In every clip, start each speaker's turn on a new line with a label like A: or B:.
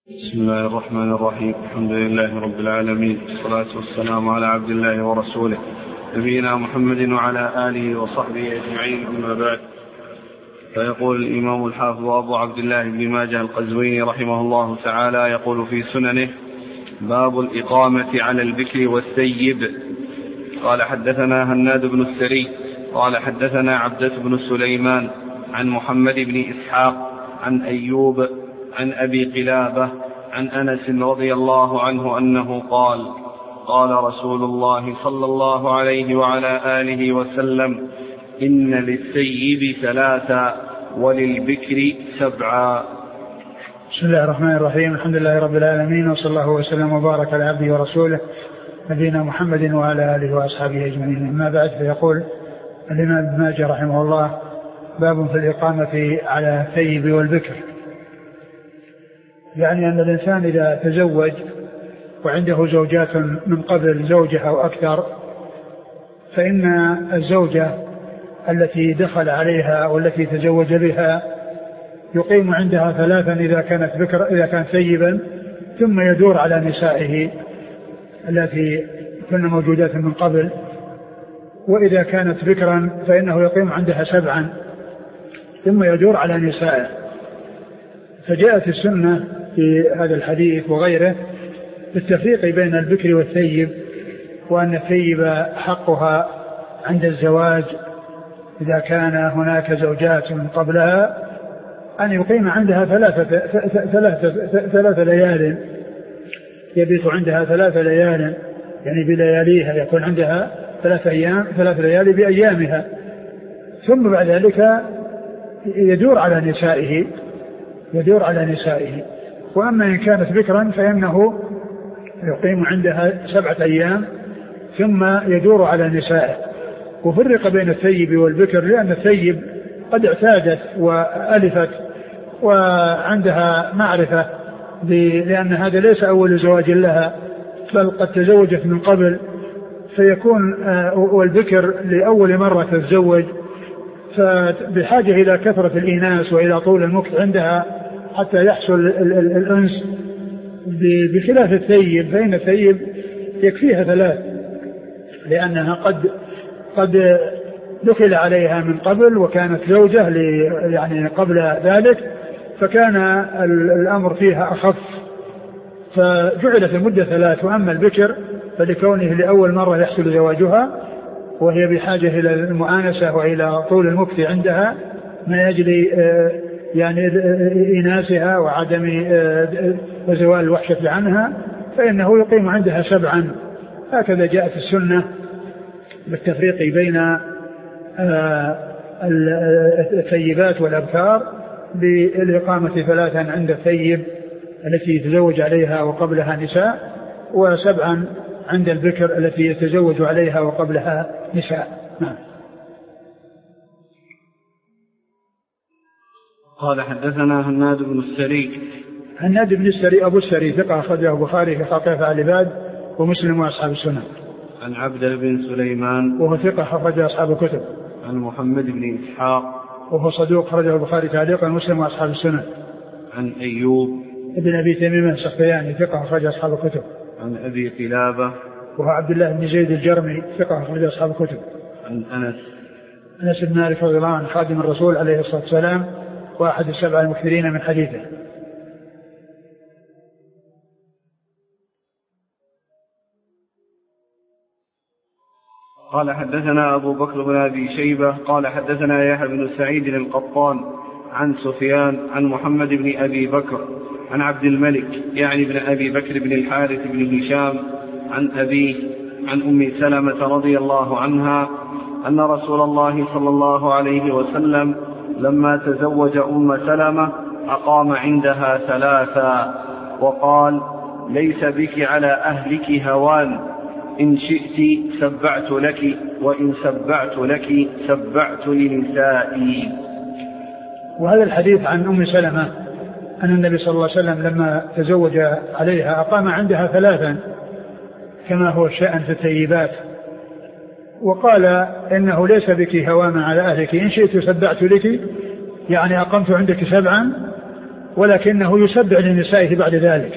A: بسم الله الرحمن الرحيم. الحمد لله رب العالمين، والصلاة والسلام على عبد الله ورسوله نبينا محمد وعلى آله وصحبه أجمعين، أما بعد. فيقول الإمام الحافظ أبو عبد الله بن ماجه القزويني رحمه الله تعالى، يقول في سننه: باب الإقامة على البكر والثيب. قال حدثنا هناد بن السري قال حدثنا عبدة بن سليمان عن محمد بن إسحاق عن أيوب عن أبي قلابة عن أنس رضي الله عنه أنه قال: قال رسول الله صلى الله عليه وعلى آله وسلم: إن للثيب 3 وللبكر 7.
B: بسم الله الرحمن الرحيم. الحمد لله رب العالمين، وصلى الله وسلم وبارك على عبده ورسوله نبينا محمد وعلى آله وأصحابه أجمعين، أما بعد. فيقول الإمام ابن ماجه رحمه الله: باب في الإقامة على الثيب والبكر. يعني أن الإنسان إذا تزوج وعنده زوجات من قبل زوجة أو أكثر، فإن الزوجة التي دخل عليها والتي تزوج بها يقيم عندها 3 إذا كانت بكر، إذا كان ثيبا، ثم يدور على نسائه التي كن موجودات من قبل، وإذا كانت بكرا فإنه يقيم عندها 7 ثم يدور على نسائه. فجاءت السنة في هذا الحديث وغيره بالتفريق بين البكر والثيب، وأن الثيب حقها عند الزواج إذا كان هناك زوجات من قبلها أن يقيم عندها 3 ليال، يبيت عندها 3 ليال، يعني بلياليها، يكون عندها 3 أيام 3 ليالي بأيامها، ثم بعد ذلك يدور على نسائه. وأما إن كانت بكرا فإنه يقيم عندها 7 أيام ثم يدور على نسائه. وفرق بين الثيب والبكر لأن الثيب قد اعتادت وألفت وعندها معرفة، لأن هذا ليس أول زواج لها، بل قد تزوجت من قبل، فيكون والبكر لأول مرة تتزوج، فبحاجة إلى كثرة الإناث وإلى طول المكث عندها حتى يحصل الأنس، بخلاف الثيب، فإن الثيب يكفيها 3، لأنها قد دخل عليها من قبل وكانت زوجة يعني قبل ذلك، فكان الأمر فيها أخف، فجعلت المدة 3. وأما البكر فلكونه لأول مرة يحصل زواجها وهي بحاجة إلى المؤانسة وإلى طول المكث عندها ما يجري يعني إناسها وعدم وزوال الوحشة عنها، فإنه يقيم عندها 7. هكذا جاءت السنة بالتفريق بين الثيبات والأبكار، بالإقامة 3 عند الثيب التي يتزوج عليها وقبلها نساء، و7 عند البكر التي يتزوج عليها وقبلها نساء. نعم.
A: قال حدثنا هناد بن السري.
B: هناد بن السري أبو السري ثقة، أخرجه البخاري في خلق أفعال العباد ومسلم وأصحاب السنن.
A: عن عبدة بن سليمان
B: وهو ثقة، أخرجه أصحاب الكتب.
A: عن محمد بن إسحاق
B: وهو صدوق، أخرجه البخاري تعليقا ومسلم وأصحاب السنن.
A: عن أيوب
B: ابن أبي تميم السختياني ثقة، أخرجه أصحاب الكتب.
A: عن أبي قلابة
B: وهو عبد الله بن زيد الجرمي ثقة، أخرجه أصحاب الكتب.
A: عن
B: أنس بن مالك رضي الله عنه خادم الرسول عليه الصلاة والسلام، وأحد 7 المكثرين من حديثه.
A: قال حدثنا أبو بكر بن أبي شيبة قال حدثنا يحيى بن سعيد القطان عن سفيان عن محمد بن أبي بكر عن عبد الملك يعني بن أبي بكر بن الحارث بن هشام عن أبيه عن أم سلمة رضي الله عنها أن رسول الله صلى الله عليه وسلم لما تزوج أم سلمة أقام عندها 3 وقال: ليس بك على أهلك هوان، إن شئت سبعت لك، وإن سبعت لك سبعت لنسائي.
B: وهذا الحديث عن أم سلمة أن النبي صلى الله عليه وسلم لما تزوج عليها أقام عندها 3 كما هو الشأن في الثيبات، وقال إنه ليس بك هوان على أهلك، إن شئت سبعت لك، يعني أقمت عندك 7 ولكنه يسبع لنسائه بعد ذلك،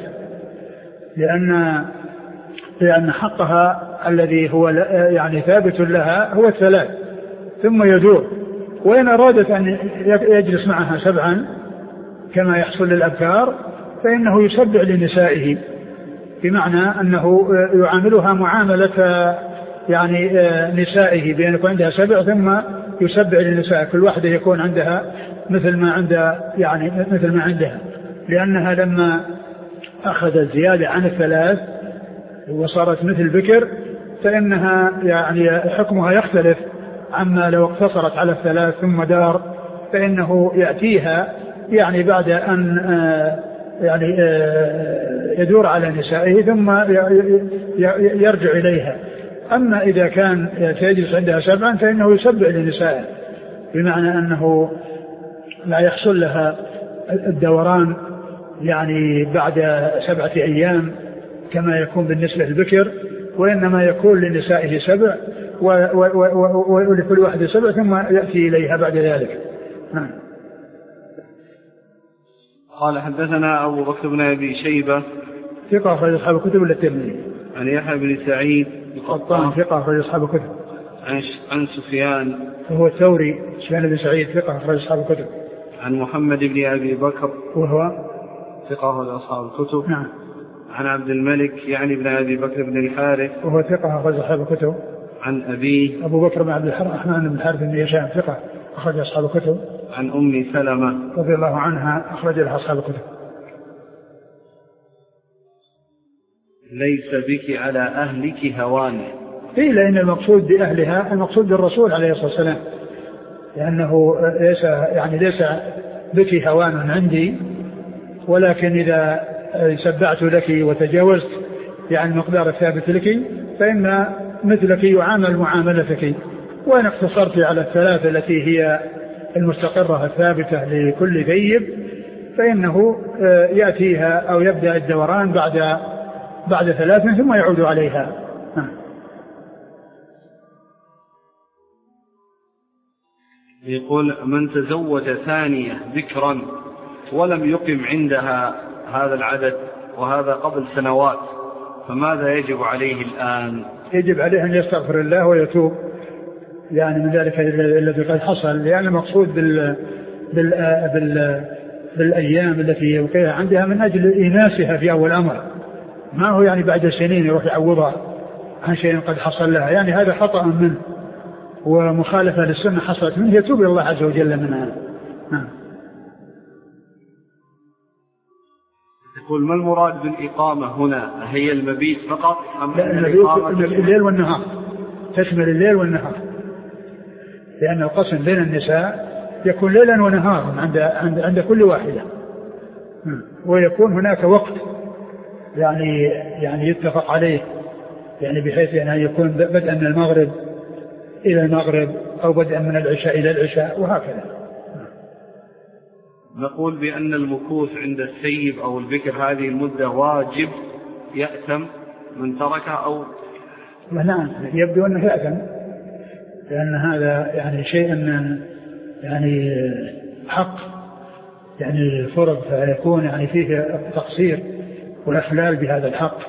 B: لأن حقها الذي هو يعني ثابت لها هو الثلاث، ثم يدور. وإن أرادت أن يجلس معها سبعا كما يحصل للأبكار فإنه يسبع لنسائه، بمعنى أنه يعاملها معاملة يعني نسائه، بأن يكون عندها سبع ثم يسبع لنسائه، كل واحدة يكون عندها مثل ما عندها، لأنها لما أخذت زيادة عن الثلاث وصارت مثل بكر فإنها يعني حكمها يختلف عما لو اقتصرت على الثلاث ثم دار، فإنه يأتيها يعني بعد أن يعني يدور على نسائه ثم يرجع إليها. أما إذا كان يجلس عندها سبعا فإنه يسبع لنسائه، بمعنى أنه لا يحصل لها الدوران يعني بعد 7 أيام كما يكون بالنسبة للبكر، وإنما يكون لنسائه 7 ولكل واحد 7 ثم يأتي إليها بعد ذلك.
A: قال حدثنا أبو بكر بن أبي شيبة
B: ثقة أخرج أصحاب الكتب إلا الترمذي.
A: عن يحيى بن سعيد
B: القطان ثقة أخرج أصحاب الكتب.
A: عن سفيان
B: وهو الثوري سفيان بن سعيد ثقة أخرج أصحاب الكتب.
A: عن محمد بن أبي بكر
B: وهو
A: ثقة أخرج أصحاب الكتب.
B: نعم.
A: عن عبد الملك يعني بن أبي بكر بن الحارث
B: وهو ثقة أخرج أصحاب الكتب.
A: عن أبيه
B: أبو بكر بن عبد الرحمن بن الحارث بن هشام ثقة أخرج أصحاب الكتب.
A: عن أم سلمة
B: رضي الله عنها أخرج لها أصحاب الكتب.
A: ليس بك على أهلك هوان.
B: قيل إن المقصود بأهلها المقصود بالرسول عليه الصلاة والسلام، لأنه ليس بك هوان عندي، ولكن إذا سبعت لك وتجاوزت يعني المقدار الثابت لك فإن مثلك يعامل معاملتك، وإن اقتصرت على الثلاث التي هي المستقرة الثابتة لكل ثيب فإنه يأتيها أو يبدأ الدوران بعد 3 ثم يعود عليها.
A: يقول من تزوج ثانية ذكرا ولم يقم عندها هذا العدد وهذا قبل سنوات فماذا يجب عليه الآن؟
B: يجب عليه أن يستغفر الله ويتوب يعني من ذلك الذي قد حصل، لأن المقصود بالأيام التي يوقعها عندها من أجل إيناسها في أول أمر، ما هو يعني بعد سنين يروح يعوضها عن شيء قد حصل لها، يعني هذا خطأ منه ومخالفة للسنة حصلت منه، يتوب الله عز وجل منها.
A: يقول ما المراد بالإقامة هنا؟ هي المبيت فقط أم
B: الليل والنهار؟ تشمل الليل والنهار، لأن القسم بين النساء يكون ليلا ونهارا عند كل واحدة، ويكون هناك وقت يعني يتفق عليه، يعني بحيث أن يكون بدءا من المغرب إلى المغرب أو بدءا من العشاء إلى العشاء وهكذا.
A: نقول بأن المكوث عند السيب أو البكر هذه المدة واجب يأثم من تركها أو
B: نعم يبدو أنه يأثم، لأن هذا يعني شيء يعني حق يعني فرض، فيكون يعني فيه تقصير والإخلال بهذا الحق.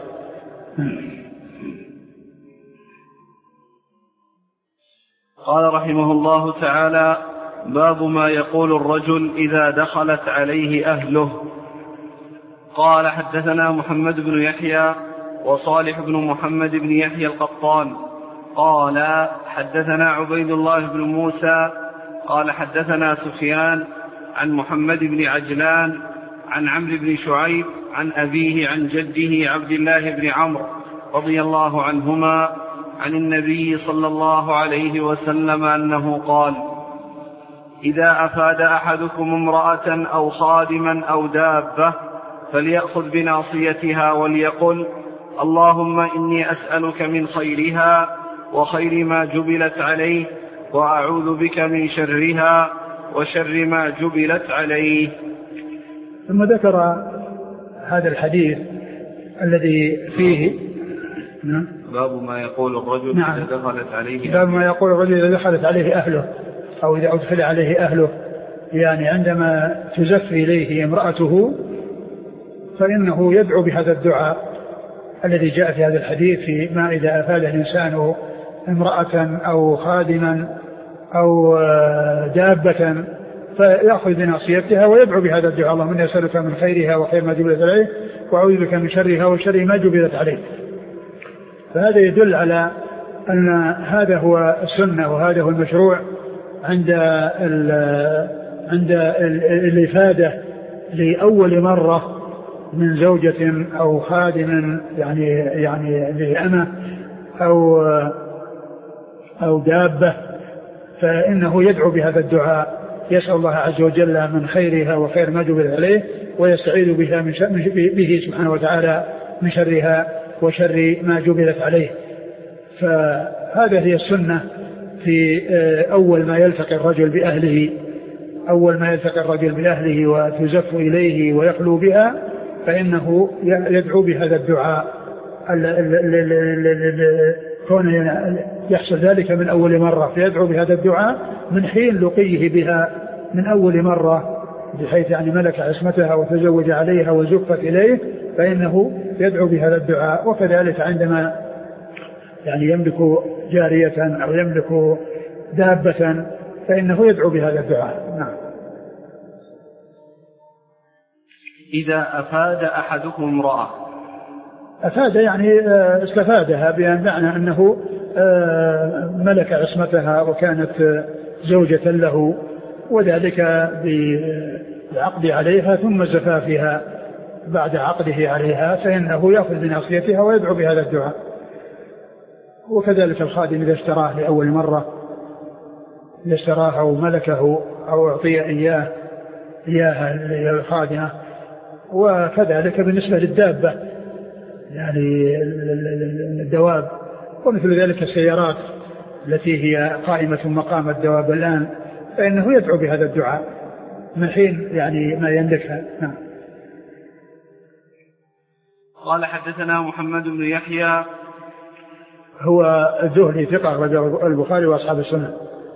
A: قال رحمه الله تعالى باب ما يقول الرجل إذا دخلت عليه أهله. قال حدثنا محمد بن يحيى وصالح بن محمد بن يحيى القطان قال حدثنا عبيد الله بن موسى قال حدثنا سفيان عن محمد بن عجلان عن عمرو بن شعيب عن أبيه عن جده عبد الله بن عمرو رضي الله عنهما عن النبي صلى الله عليه وسلم أنه قال إذا أفاد أحدكم امرأة أو خادما أو دابة فليأخذ بناصيتها وليقل اللهم إني أسألك من خيرها وخير ما جبلت عليه وأعوذ بك من شرها وشر ما جبلت عليه.
B: ثم ذكر هذا الحديث الذي فيه
A: باب ما يقول الرجل إذا دخلت عليه
B: باب ما يقول الرجل إذا دخلت عليه أهله أو إذا أدخل عليه أهله، يعني عندما تزف إليه امرأته فإنه يدعو بهذا الدعاء الذي جاء في هذا الحديث في ما إذا أفاد الإنسان امرأة أو خادما أو دابة فيأخذ بناصيتها ويدعو بهذا الدعاء: اللهم إني أسألك من خيرها وخير ما جبلت عليه وأعوذ بك من شرها وشر ما جبلت عليه. فهذا يدل على أن هذا هو السنة وهذا هو المشروع عند الإفادة لأول مرة من زوجة أو خادم يعني لأمة أو دابة، فإنه يدعو بهذا الدعاء يسأل الله عز وجل من خيرها وخير ما جبل عليه ويستعيذ بها به سبحانه وتعالى من شرها وشر ما جبلت عليه. فهذا هي السنة في أول ما يلتقي الرجل بأهله وتزف إليه ويخلو بها، فإنه يدعو بهذا الدعاء كون يحصل ذلك من أول مرة، فيدعو بهذا الدعاء من حين لقيه بها من أول مرة، بحيث يعني ملك عصمتها وتزوج عليها وزفت إليه، فإنه يدعو بهذا الدعاء. وكذلك عندما يعني يملك جارية أو يملك دابة فإنه يدعو بهذا الدعاء. نعم.
A: إذا أفاد أحدكم امرأة،
B: أفاد يعني استفادها، بمعنى أنه ملك عصمتها وكانت زوجة له، وذلك بالعقد عليها ثم زفافها بعد عقده عليها، فإنه يأخذ بناصيتها ويدعو بهذا الدعاء. وكذلك الخادم إذا اشتراه لأول مرة، إذا اشتراه أو ملكه أو أعطي إياها الخادمة. وكذلك بالنسبة للدابة يعني الدواب، ومثل ذلك السيارات التي هي قائمة مقام الدواب الآن، فإنه يدعو بهذا الدعاء من حين يعني ما يملكها. نعم.
A: قال حدثنا محمد بن يحيى
B: هو الزهري ثقة رجل البخاري وأصحاب السنة.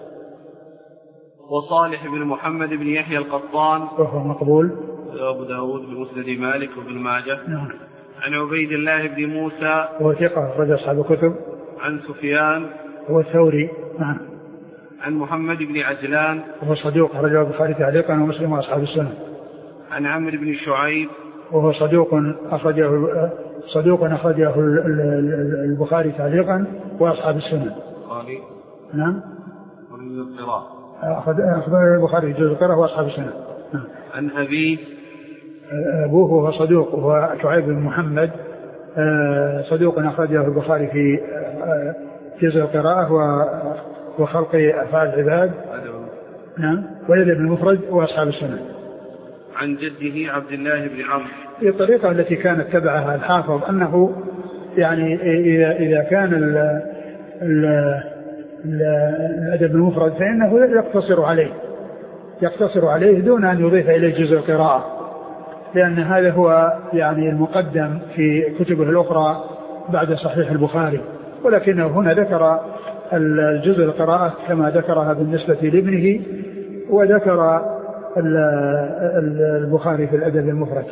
A: وصالح بن محمد بن يحيى القطان
B: وهو مقبول،
A: أبو داود بمسند مالك وابن ماجه.
B: نعم.
A: عن عبيد الله بن موسى
B: وهو ثقة رجل أصحاب الكتب.
A: عن سفيان
B: هو الثوري. نعم.
A: عن محمد بن عجلان وهو
B: صدوق رجل البخاري تعليقا ومسلم وأصحاب السنة.
A: عن عمرو بن شعيب وهو
B: صدوق أخرجه البخاري تعليقا وأصحاب السنة. نعم. أخرجه البخاري جزء القراءة وأصحاب السنة. نعم.
A: عن
B: أبوه وهو صدوق وهو شعيب بن محمد صدوق أخرجه البخاري في جزء القراءة وخلق أفعال العباد. نعم. والأدب المفرد وأصحاب السنة.
A: عن جده عبد الله بن عمرو.
B: هي الطريقة التي كانت تبعها الحافظ أنه يعني إذا كان الأدب المفرد فإنه يقتصر عليه دون أن يضيف إليه جزء القراءة، لأن هذا هو يعني المقدم في كتبه الأخرى بعد صحيح البخاري، ولكنه هنا ذكر الجزء القراءة كما ذكرها بالنسبة لابنه، وذكر البخاري في الأدب المفرد.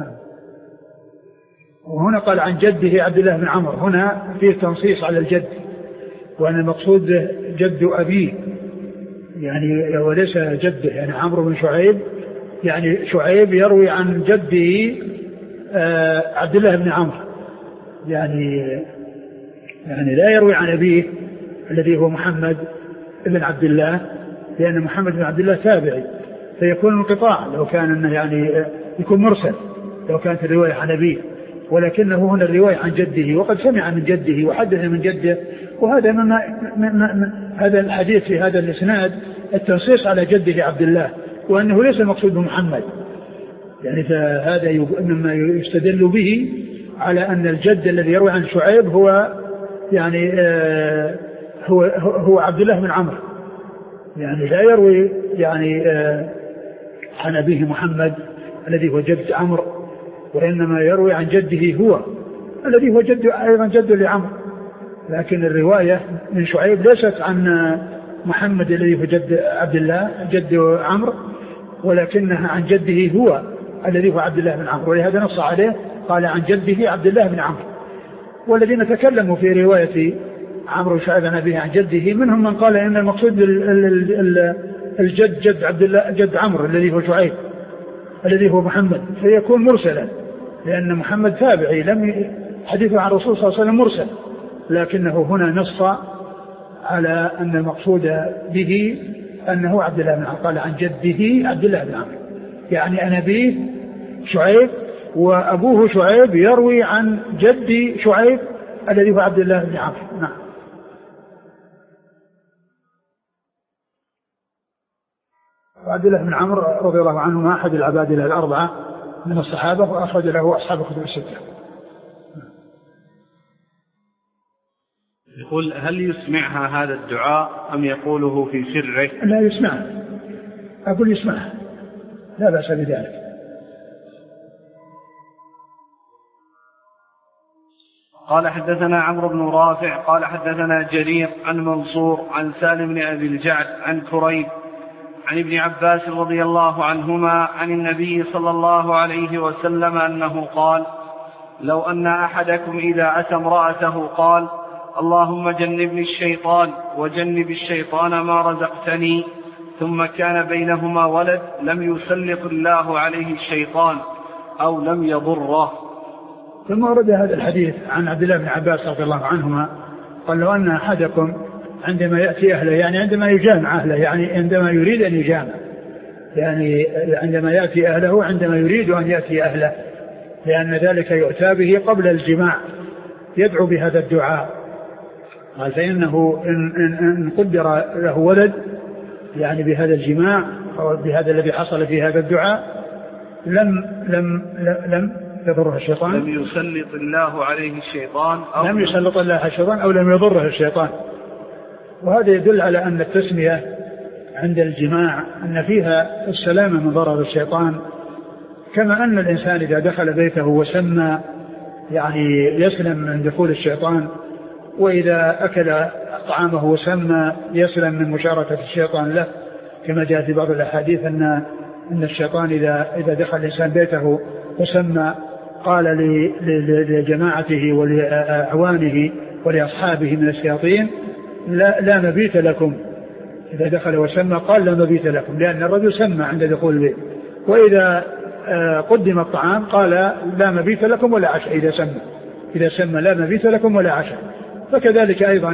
B: وهنا قال عن جده عبد الله بن عمرو، هنا فيه تنصيص على الجد، وأن المقصود جد أبيه يعني وليس جده، يعني عمرو بن شعيب، يعني شعيب يروي عن جده عبد الله بن عمرو، يعني لا يروي عن أبيه الذي هو محمد بن عبد الله، لأن محمد بن عبد الله تابعي، فيكون انقطاع لو كان يعني يكون مرسل لو كانت الرواية عن أبيه، ولكنه هنا الرواية عن جده، وقد سمع من جده وحدث من جده. وهذا هذا الحديث في هذا الإسناد التنصيص على جده عبد الله، وأنه ليس المقصود بمحمد، يعني فهذا مما يستدل به على أن الجد الذي يروي عن شعيب هو يعني هو عبد الله بن عمرو، يعني لا يروي يعني عن أبيه محمد الذي هو جد عمرو، وإنما يروي عن جده هو الذي هو جد أيضا جد لعمرو، لكن الرواية من شعيب ليست عن محمد الذي هو جد عبد الله جد عمرو، ولكنها عن جده هو الذي هو عبد الله بن عمرو، ولهذا نص عليه قال عن جده عبد الله بن عمرو. والذين تكلموا في رواية عمرو شعيب عن أبيه عن جده منهم من قال إن المقصود الجد جد عبد الله جد عمرو الذي هو شعيب الذي هو محمد، فيكون مرسلا، لأن محمد تابعي لم حديثه عن الرسول صلى الله عليه وسلم مرسل، لكنه هنا نص على أن المقصود به أنه عبد الله بن عمرو، قال عن جده عبد الله بن عمرو، يعني أنا أبيه شعيب وأبوه شعيب يروي عن جدي شعيب الذي هو عبد الله بن عمرو. نعم. عبد الله بن عمرو رضي الله عنهما أحد العبادلة الأربعة من الصحابة، وأخرج له أصحاب الكتب الستة.
A: يقول هل يسمعها هذا الدعاء أم يقوله في سره؟
B: لا يسمعها، أقول يسمعها لا بأس بذلك.
A: قال حدثنا عمرو بن رافع قال حدثنا جرير عن منصور عن سالم بن أبي الجعد عن كريب عن ابن عباس رضي الله عنهما عن النبي صلى الله عليه وسلم أنه قال: لو أن أحدكم إذا أتى امرأته قال: اللهم جنبني الشيطان وجنب الشيطان ما رزقتني، ثم كان بينهما ولد، لم يسلط الله عليه الشيطان أو لم يضره.
B: ثم ورد هذا الحديث عن عبد الله بن عباس رضي الله عنهما قال: لو أن أحدكم عندما يأتي أهله، يعني عندما يجامع أهله، يعني عندما يريد أن يجامع، يعني عندما يأتي أهله عندما يريد أن يأتي أهله، لأن ذلك يؤتى به قبل الجماع، يدعو بهذا الدعاء. قال: فإنه إن قدر له ولد يعني بهذا الجماع أو بهذا الذي حصل في هذا الدعاء لم يضره الشيطان،
A: لم يسلط الله عليه الشيطان أو
B: لم يسلط الله عليه الشيطان أو لم يضره الشيطان. وهذا يدل على أن التسمية عند الجماع أن فيها السلامة من ضرر الشيطان، كما أن الإنسان إذا دخل بيته وسمى يعني يسلم من دخول الشيطان، وإذا أكل طعامه وسمى يسلم من مشاركة الشيطان له، كما جاء في بعض الأحاديث أن الشيطان إذا دخل الإنسان بيته وسمى قال لجماعته ولأعوانه ولأصحابه من الشياطين: لا مبيت لكم. إذا دخل وسمى قال: لا مبيت لكم، لأن الرجل سمى عند دخول البيت. وإذا قدم الطعام قال: لا مبيت لكم ولا عشاء. إذا سمى لا مبيت لكم ولا عشاء. فكذلك أيضا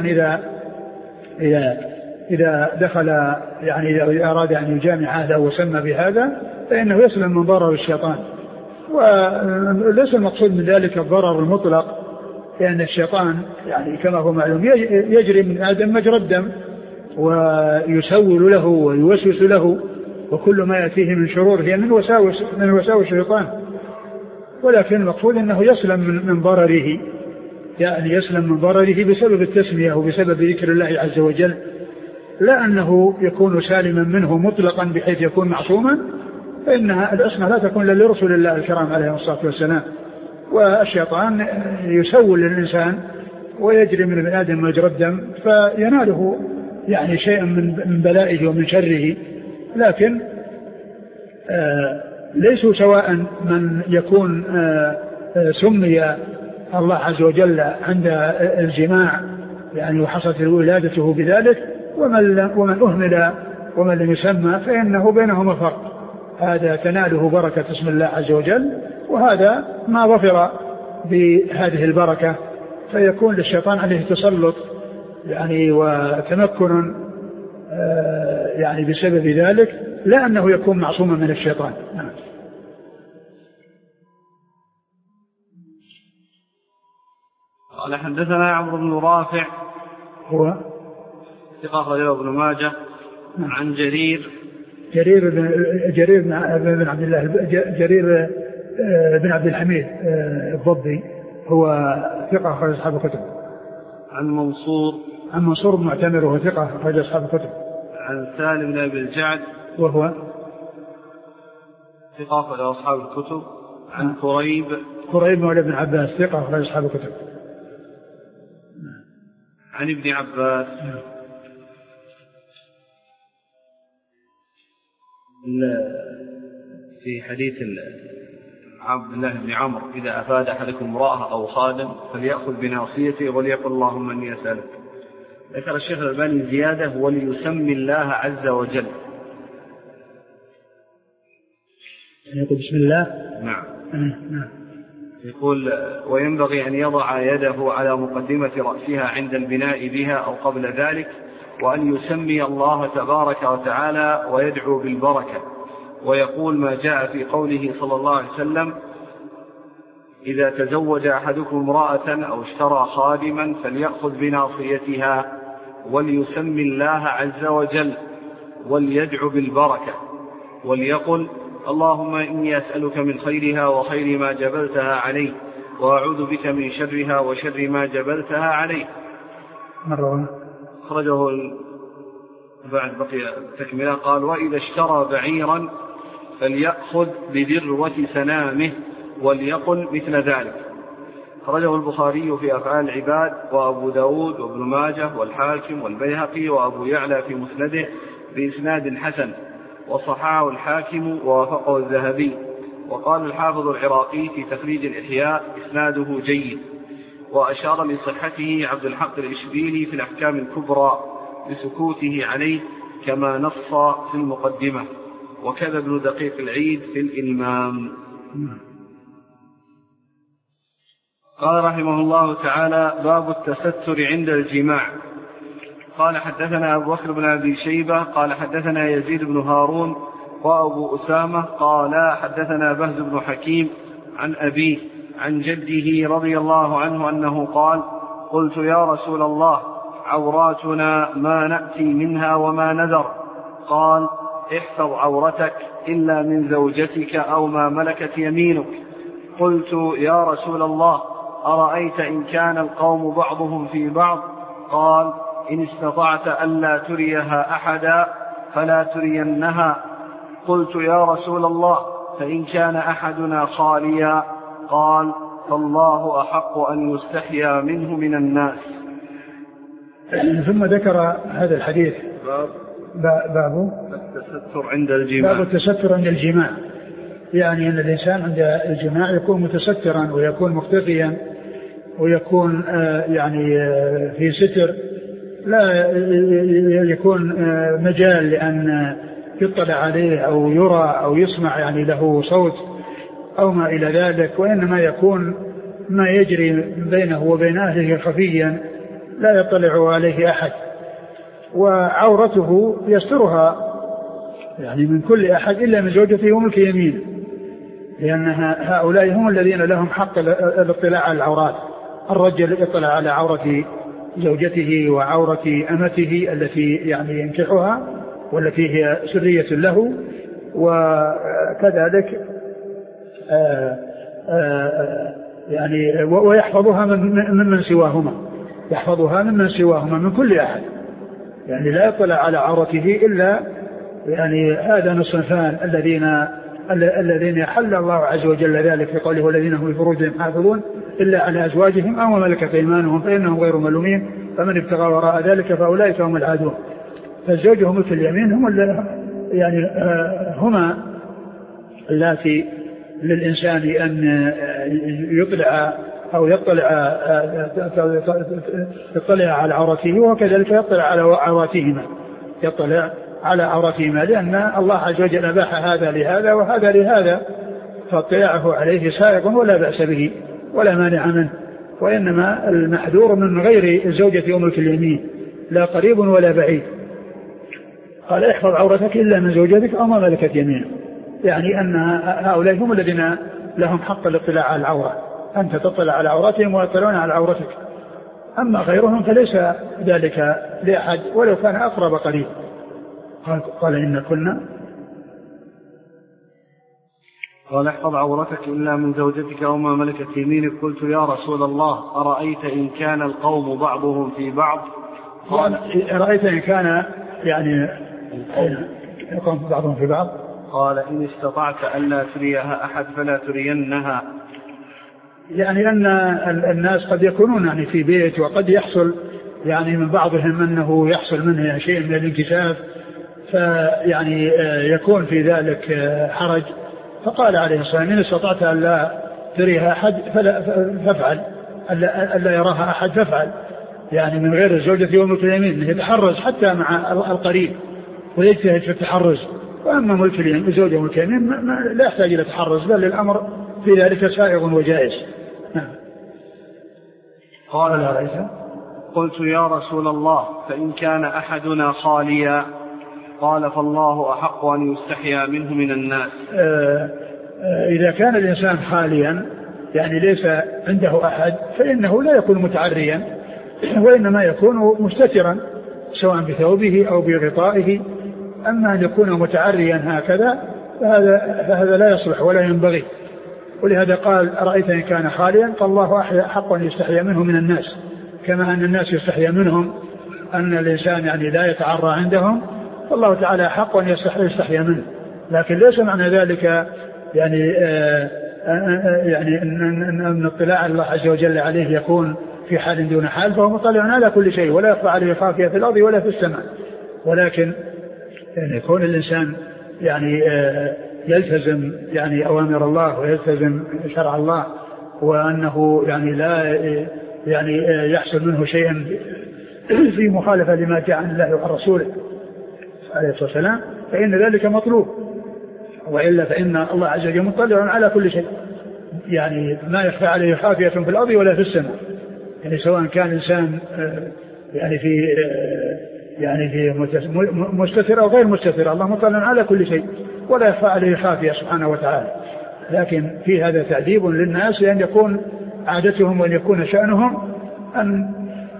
B: إذا دخل يعني إذا أراد أن يجامع أهله وسمى بهذا فإنه يسلم من ضرر الشيطان. وليس المقصود من ذلك الضرر المطلق، لأن الشيطان يعني كما هو معلوم يجري من آدم مجرى الدم، ويسول له ويوسوس له، وكل ما يأتيه من شرور هي من وساوس الشيطان. ولكن المقصود أنه يسلم من ضرره، يعني يسلم من ضرره بسبب التسمية وبسبب ذكر الله عز وجل، لا أنه يكون سالما منه مطلقا بحيث يكون معصوما، فإنها العصمة لا تكون إلا لرسل الله الكرام عليه الصلاة والسلام. والشيطان يسول للإنسان ويجري من ابن آدم مجرى الدم، فيناله يعني شيئا من بلائه ومن شره. لكن ليسوا سواء من يكون سمي الله عز وجل عند الجماع يعني وحصلت ولادته بذلك، ومن أهمل ومن لم يسمى، فإنه بينهما فرق. هذا تناله بركة اسم الله عز وجل، وهذا ما ظفر بهذه البركة، فيكون للشيطان عليه تسلط يعني وتمكن يعني بسبب ذلك، لا أنه يكون معصوما من الشيطان.
A: قال حدثنا عمرو بن رافع
B: هو
A: ثقة أخرجه ابن ماجه عن جرير
B: بن عبد الله بن عبد الحميد الضبي، هو ثقة أخرج أصحاب الكتب.
A: عن منصور
B: بن معتمر، وهو ثقة أخرج أصحاب الكتب.
A: عن سالم بن أبي الجعد،
B: وهو
A: ثقة أخرج أصحاب الكتب. عن كريب
B: مولى ابن عباس، ثقة أخرج أصحاب الكتب.
A: عن ابن عباس في حديث عبد الله بن عمرو إذا أفاد أحدكم امرأة أو خادم فليأخذ بناصيته وليقل اللهم إني أسألك. ذكر الشيخ الألباني زيادة وليسمي الله عز وجل.
B: يقول بسم الله.
A: نعم. يقول وينبغي أن يضع يده على مقدمة رأسها عند البناء بها أو قبل ذلك، وأن يسمي الله تبارك وتعالى ويدعو بالبركة، ويقول ما جاء في قوله صلى الله عليه وسلم إذا تزوج أحدكم امرأة أو اشترى خادما فليأخذ بناصيتها وليسمي الله عز وجل وليدعو بالبركة، وليقل اللهم إني أسألك من خيرها وخير ما جبلتها عليه، وأعوذ بك من شرها وشر ما جبلتها عليه.
B: مرة
A: خرجه بعد بقي تكملة قال وإذا اشترى بعيرا فليأخذ بذروة سنامه وليقل مثل ذلك. خرجه البخاري في أفعال العباد وأبو داود وابن ماجه والحاكم والبيهقي وأبو يعلى في مسنده بإسناد حسن، وصححه الحاكم ووافقه الذهبي. وقال الحافظ العراقي في تخريج الإحياء إسناده جيد، وأشار لصحته عبد الحق الإشبيلي في الأحكام الكبرى بسكوته عليه كما نص في المقدمة، وكذا ابن دقيق العيد في الإلمام. قال رحمه الله تعالى باب التستر عند الجماع. قال حدثنا أبو بكر بن أبي شيبة قال حدثنا يزيد بن هارون وأبو أسامة قال حدثنا بهز بن حكيم عن أبيه عن جده رضي الله عنه أنه قال قلت يا رسول الله عوراتنا ما نأتي منها وما نذر، قال احفظ عورتك إلا من زوجتك أو ما ملكت يمينك. قلت يا رسول الله أرأيت إن كان القوم بعضهم في بعض، قال إن استطعت ألا تريها أحدا فلا ترينها. قلت يا رسول الله فإن كان أحدنا خاليا، قال فالله أحق أن يستحيا منه من الناس.
B: ثم ذكر هذا الحديث باب
A: التستر عند الجماع.
B: باب التستر عند الجماع، يعني أن الإنسان عند الجماع يكون متسترا ويكون مختفيا ويكون يعني في ستر، لا يكون مجال لأن يطلع عليه أو يرى أو يسمع يعني له صوت أو ما إلى ذلك، وإنما يكون ما يجري بينه وبين أهله خفيا لا يطلع عليه أحد، وعورته يسترها يعني من كل أحد إلا من زوجته وملك يمين، لأن هؤلاء هم الذين لهم حق الاطلاع على العورات. الرجل يطلع على عورة زوجته وعورة أمته التي يعني ينكحها والتي هي سرية له، وكذلك يعني ويحفظها ممن سواهما، يحفظها ممن سواهما من كل أحد، يعني لا يطلع على عورته إلا يعني هذا الصنفان الذين حل الله عز وجل ذلك في قوله والذين هم لفروجهم حافظون إلا على أزواجهم أو ملكت أيمانهم فإنهم غير ملومين فمن ابتغى وراء ذلك فأولئك هم العادون. فالزوج وملك اليمين هم يعني هما اللاتي للإنسان أن يطلع أو يطلع على عورته، وكذلك يطلع على عوراتهما، يطلع على عوراتهما، لأن الله عز وجل أباح هذا لهذا وهذا لهذا، فاطلاعه عليه سائق ولا بأس به ولا مانع منه، وإنما المحذور من غير الزوجة وملك اليمين لا قريب ولا بعيد. قال احفظ عورتك إلا من زوجتك أو ما ملكت يمينك، يعني أن هؤلاء هم الذين لهم حق الاطلاع على العورة، أنت تطلع على عوراتهم ويطلعون على عورتك، أما غيرهم فليس ذلك لأحد ولو كان أقرب قريب. قال إن كنا
A: قال احفظ عورتك إلا من زوجتك أو ما ملكت يمينك. قلت يا رسول الله أرأيت إن كان القوم بعضهم في بعض،
B: أرأيت إن كان يعني القوم بعضهم في بعض،
A: قال إن استطعت ألا تريها أحد فلا ترينها،
B: يعني أن الناس قد يكونون يعني في بيت وقد يحصل يعني من بعضهم أنه يحصل منه شيء من الانكشاف فيعني يكون في ذلك حرج. فقال عليه الصلاة والسلام إن استطعت أن لا تريها أحد فافعل، ألا يراها أحد فافعل، يعني من غير الزوجة وملك اليمين يتحرز حتى مع القريب ويجتهد في التحرز. وأما ملك اليمين الزوجة وملك اليمين لا يحتاج إلى تحرز، بل الأمر في ذلك سائغ وجائز.
A: قال قلت يا رسول الله فإن كان أحدنا خاليا؟ قال فالله أحق أن يستحيا منه من الناس.
B: إذا كان الإنسان خاليا يعني ليس عنده أحد فإنه لا يكون متعريا، وإنما يكون مستترا سواء بثوبه أو بغطائه. أما أن يكون متعريا هكذا فهذا لا يصلح ولا ينبغي. ولهذا قال أرأيت إن كان خاليا فالله أحق أن يستحيا منه من الناس، كما أن الناس يستحيا منهم أن الإنسان يعني لا يتعرى عندهم، فالله تعالى حق أن يستحيا منه. لكن ليس معنى ذلك يعني أن اطلاع الله عز وجل عليه يكون في حال دون حال، فهو مطلع على كل شيء ولا يخفى عليه خافية في الأرض ولا في السماء. ولكن يعني يكون الإنسان يعني يلتزم يعني أوامر الله ويلتزم شرع الله، وأنه يعني لا يعني يحصل منه شيئا في مخالفة لما جاء عن الله وعن رسوله عليه الصلاة والسلام، فإن ذلك مطلوب. وإلا فإن الله عز وجل مطلع على كل شيء، يعني ما يخفى عليه خافية في الأرض ولا في السماء. يعني سواء كان إنسان يعني في مستتر أو غير مستتر، الله مطلع على كل شيء ولا يخفى عليه خافية سبحانه وتعالى. لكن في هذا تعذيب للناس لأن يكون عادتهم وأن يكون شأنهم أن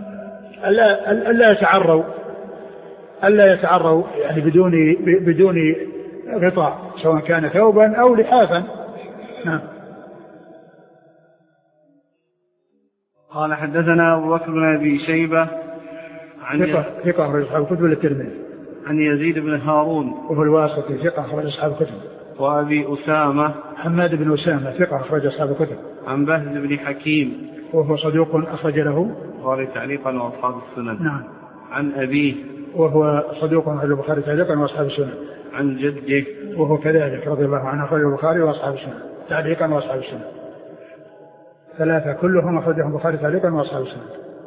B: ألا يتعروا يعني بدون غطاء، سواء كان ثوبا أو لحافا. نعم.
A: قال حدثنا أبو بكر بن أبي شيبة
B: عن ثقة أخرج أصحاب الكتب للترمذي
A: عن يزيد بن هارون
B: وهو الواسطي ثقة أخرج أصحاب الكتب.
A: وأبي أسامة
B: حماد بن أسامة ثقة أخرج أصحاب الكتب.
A: عن بهز بن حكيم
B: وهو صدوق أخرج له
A: البخاري تعليقا وأصحاب السنن.
B: نعم.
A: عن أبيه
B: وهو صدوق أخرج البخاري تعليقا وأصحاب السنن.
A: عن جده
B: وهو كذلك رضي الله عنه أخرج البخاري وأصحاب السنن تعليقا وأصحاب السنن، ثلاثة كلهم أخرجهم البخاري تعليقا وأصحاب السنن.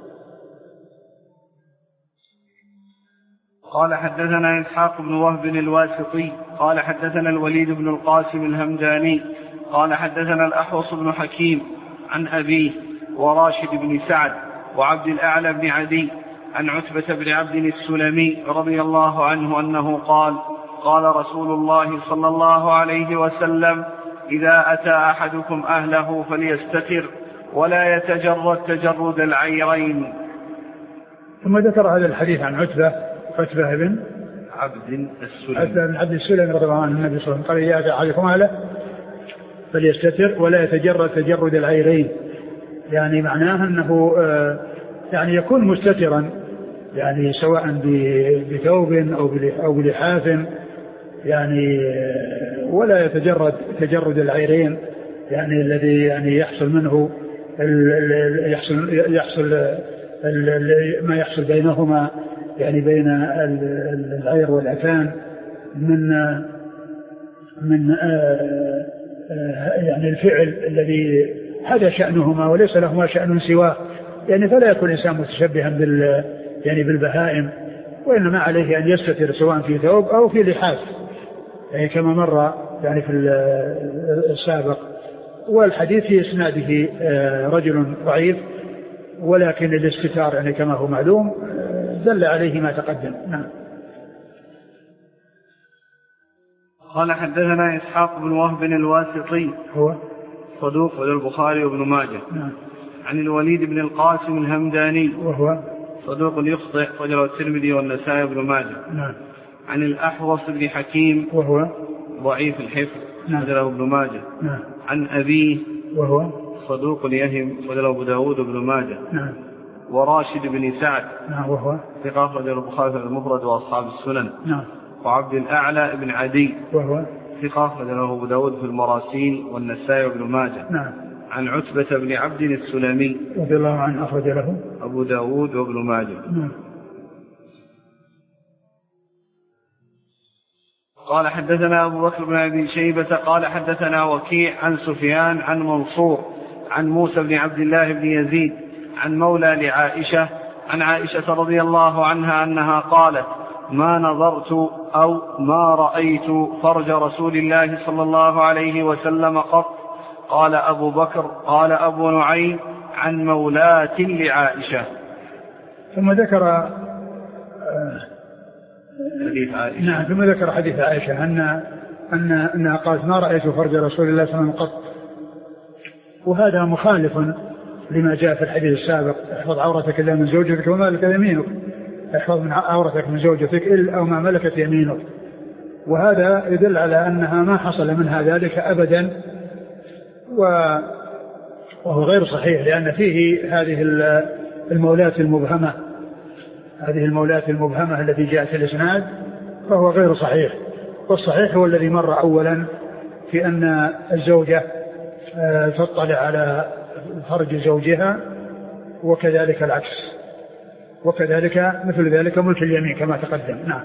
A: قال حدثنا إسحاق بن وهب الواسطي قال حدثنا الوليد بن القاسم الهمداني قال حدثنا الأحوص بن حكيم عن أبيه وراشد بن سعد وعبد الأعلى بن عدي عن عتبة بن عبد السلمي رضي الله عنه أنه قال قال رسول الله صلى الله عليه وسلم إذا أتى أحدكم أهله فليستتر ولا يتجرد تجرد العيرين.
B: ثم ذكر هذا الحديث عن عتبة بن عبد السلمي رضي الله عنه النبي صلى الله عليه وسلم قال إذا أتى أحدكم أهله فليستتر ولا يتجرد تجرد العيرين، يعني معناه أنه يعني يكون مستترا يعني سواء بثوب أو بلحاف، يعني ولا يتجرد تجرد العيرين، يعني الذي يعني يحصل منه يحصل ما يحصل بينهما، يعني بين العير والعفان من يعني الفعل الذي هذا شأنهما وليس لهما شأن سواه، يعني فلا يكون الإنسان متشبها يعني بالبهائم، وإنما عليه أن يستتر سواء في ثوب أو في لحاف، يعني كما مر يعني في السابق. والحديث في إسناده رجل ضعيف، ولكن الاستتار يعني كما هو معلوم دل عليه ما تقدم. نعم.
A: قال حدثنا إسحاق بن وهب الواسطي
B: هو
A: صدوق للبخاري وابن ماجه.
B: نعم.
A: عن الوليد بن القاسم الهمداني
B: وهو
A: صدوق يخطئ وجره الترمذي والنسائي وابن ماجه.
B: نعم.
A: عن الأحوص بن حكيم
B: وهو
A: ضعيف الحفظ
B: نعم.
A: وجره ابن ماجه.
B: نعم.
A: عن أبيه
B: وهو
A: صدوق يهم وجره أبو داود وابن ماجه.
B: نعم.
A: وراشد بن سعد
B: نعم. وهو
A: ثقة أخرجه البخاري المفرد وأصحاب السنن.
B: نعم.
A: وعبد الأعلى بن عدي
B: وهو
A: ثقة أخرجه أبو داود في المراسيل والنسائي وابن ماجه.
B: نعم.
A: عن عتبة بن عبد السلمي
B: رضي الله عنه أخرج له
A: أبو داود وابن ماجه.
B: نعم.
A: قال حدثنا أبو بكر بن أبي شيبة قال حدثنا وكيع عن سفيان عن منصور عن موسى بن عبد الله بن يزيد عن مولى لعائشة عن عائشة رضي الله عنها أنها قالت: ما نظرت أو ما رأيت فرج رسول الله صلى الله عليه وسلم قط. قال أبو بكر قال أبو نعيم عن مولاة لعائشة.
B: ثم ذكر
A: حديث عائشة.
B: نعم، ثم ذكر حديث عائشة أنها قالت: ما رأيت فرج رسول الله صلى الله عليه وسلم قط. وهذا مخالف لما جاء في الحديث السابق: احفظ عورتك إلا من زوجتك وما ملكت يمينك، احفظ من عورتك من زوجتك إلا أو ما ملكت يمينك. وهذا يدل على أنها ما حصل منها ذلك أبدا، وهو غير صحيح، لأن فيه هذه المولاة المبهمة، هذه المولاة المبهمة التي جاءت في الإسناد، فهو غير صحيح. والصحيح هو الذي مر أولا في أن الزوجة تطلع على فرج زوجها، وكذلك العكس، وكذلك مثل ذلك ملك اليمين كما تقدم. نعم.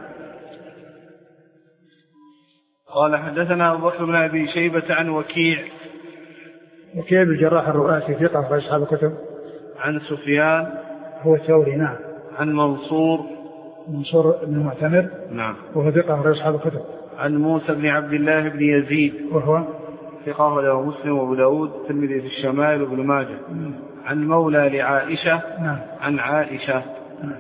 A: قال حدثنا أبو بكر بن أبي شيبة عن وكيع
B: بن الجراح الرؤاسي ثقة في أصحاب الكتب.
A: عن سفيان
B: هو الثوري. نعم.
A: عن منصور
B: بن المعتمر.
A: نعم.
B: وهو ثقة في أصحاب الكتب.
A: عن موسى بن عبد الله بن يزيد
B: وهو
A: ثقة له مسلم وأبو داود الترمذي في الشمائل وابن ماجه. عن مولى لعائشة.
B: نعم.
A: عن عائشة.
B: نعم.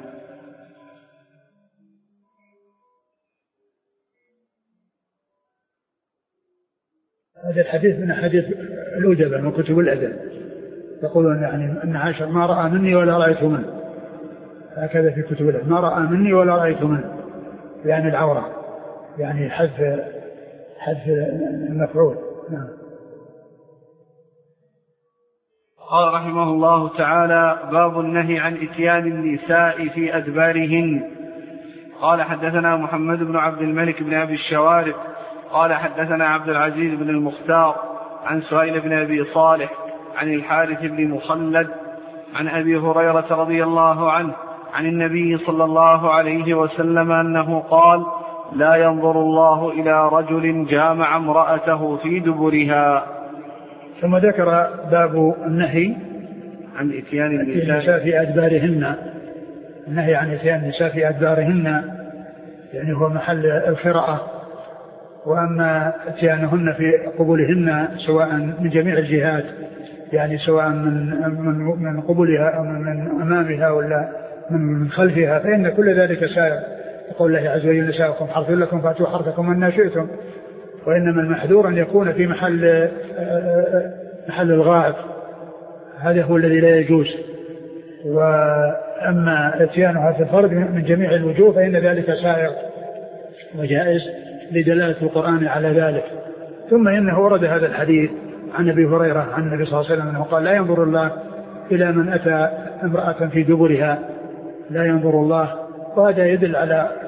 B: هذا الحديث من حديث الأدب من كتب الأدب، يقولون يعني أن عائشة: ما رأى مني ولا رأيت منه. هكذا في كتب الأدب: ما رأى مني ولا رأيت منه، يعني العورة، يعني حذف المفعول. نعم.
A: قال رحمه الله تعالى: باب النهي عن إتيان النساء في أدبارهن. قال حدثنا محمد بن عبد الملك بن أبي الشوارب قال حدثنا عبد العزيز بن المختار عن سهيل بن أبي صالح عن الحارث بن مخلد عن أبي هريرة رضي الله عنه عن النبي صلى الله عليه وسلم أنه قال: لا ينظر الله إلى رجل جامع امرأته في دبرها.
B: ثم ذكر باب النهي
A: عن إتيان
B: النساء في أدبارهن. النهي عن إتيان النساء في أدبارهن يعني هو محل القراءة، وأما إتيانهن في قبولهن سواء من جميع الجهات، يعني سواء من قبولها أو من أمامها ولا من خلفها، فإن كل ذلك سائر. يقول الله عز وجل: نساؤكم حرث لكم فأتوا حرثكم أن شئتم. وإنما المحذور أن يكون في محل الغائب، هذا هو الذي لا يجوز. وأما اتيانها في الفرد من جميع الوجوه فإن ذلك سائر وجائز لدلالة القرآن على ذلك. ثم إنه ورد هذا الحديث عن أبي هريرة عن النبي صلى الله عليه وسلم أنه قال: لا ينظر الله إلى من أتى امرأة في دبرها، لا ينظر الله. وهذا يدل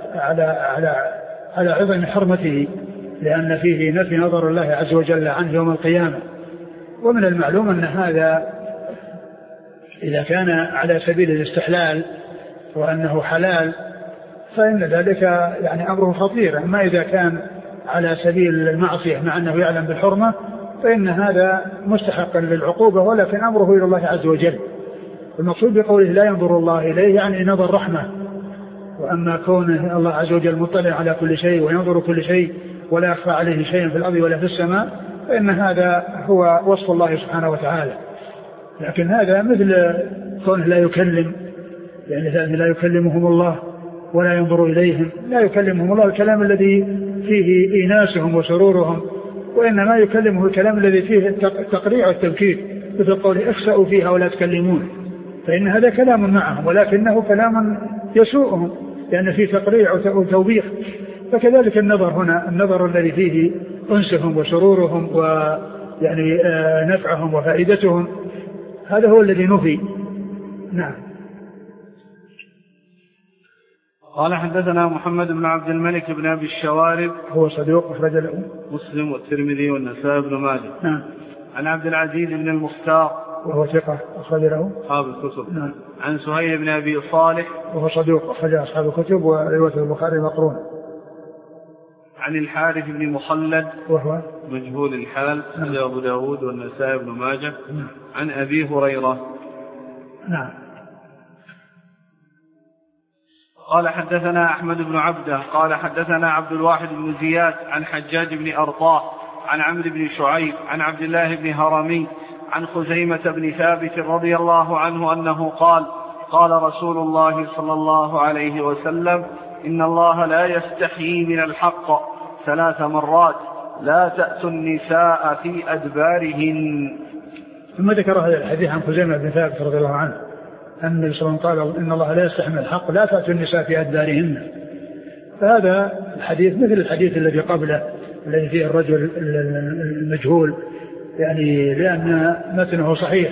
B: على عظم حرمته، لأن فيه نفي نظر الله عز وجل عنه يوم القيامة. ومن المعلوم أن هذا إذا كان على سبيل الاستحلال وأنه حلال فإن ذلك يعني أمره خطير. أما إذا كان على سبيل المعصية مع أنه يعلم بالحرمة فإن هذا مستحق للعقوبة، ولكن أمره إلى الله عز وجل. المقصود بقوله لا ينظر الله إليه يعني نظر رحمة. وأما كونه الله عز وجل مطلع على كل شيء وينظر كل شيء ولا يخفى عليه شيء في الأرض ولا في السماء فإن هذا هو وصف الله سبحانه وتعالى. لكن هذا مثل كونه لا يكلم، يعني لا يكلمهم الله ولا ينظر إليهم، لا يكلمهم الله الكلام الذي فيه إيناسهم وسرورهم، وإنما يكلمه الكلام الذي فيه التقريع والتبكير، مثل قوله: اخسأوا فيها ولا تكلمون، فإن هذا كلام معهم ولكنه كلام يسوءهم لأن فيه تقريع وتوبيخ. فكذلك النظر هنا، النظر الذي فيه أنسهم وسرورهم ويعني نفعهم وفائدتهم، هذا هو الذي نفي. نعم.
A: قال حدثنا محمد بن عبد الملك بن أبي الشوارب
B: هو صدوق أخرج له
A: مسلم والترمذي والنسائي بن ماجه.
B: نعم.
A: عن عبد العزيز بن المختار
B: وهو ثقة أخرج له
A: أصحاب الكتب.
B: نعم.
A: عن سهيل بن أبي صالح
B: وهو صدوق أخرج أصحاب الكتب ورواية البخاري مقرون.
A: عن الحارث بن مخلد
B: وهو
A: مجهول الحال أخرجه أبو داود والنسائي بن ماجه عن أبي هريرة.
B: نعم.
A: قال حدثنا أحمد بن عبده قال حدثنا عبد الواحد بن زياد عن حجاج بن أرطاه عن عمرو بن شعيب عن عبد الله بن هرمي عن خزيمة بن ثابت رضي الله عنه أنه قال قال رسول الله صلى الله عليه وسلم إن الله لا يستحيي من الحق 3 مرات لا تأتوا النساء في أدبارهن.
B: ثم ذكر هذا الحديث عن خزيمة بن ثابت رضي الله عنه أن النبي صلى الله عليه وسلم قال إن الله لا يستحيي من الحق لا تأتوا النساء في أدبارهن. فهذا الحديث مثل الحديث الذي قبله الذي فيه الرجل المجهول يعني لأن متنه صحيح،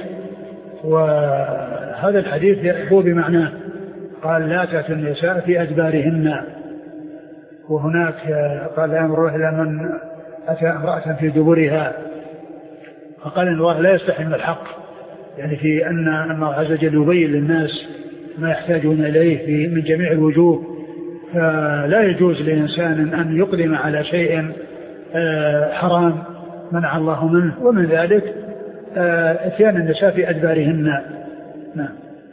B: وهذا الحديث يأخذ بمعناه قال لا تأتوا النساء في أدبارهن. وهناك قال لا يمر إلا من أتى امرأة في دبرها. فقال إن الله لا يستحي من الحق يعني في أن الله عز وجل يبين للناس ما يحتاجون إليه من جميع الوجوه. فلا يجوز لإنسان أن يقدم على شيء حرام منع الله منه، ومن ذلك اتيان النساء في أدبارهن. نعم.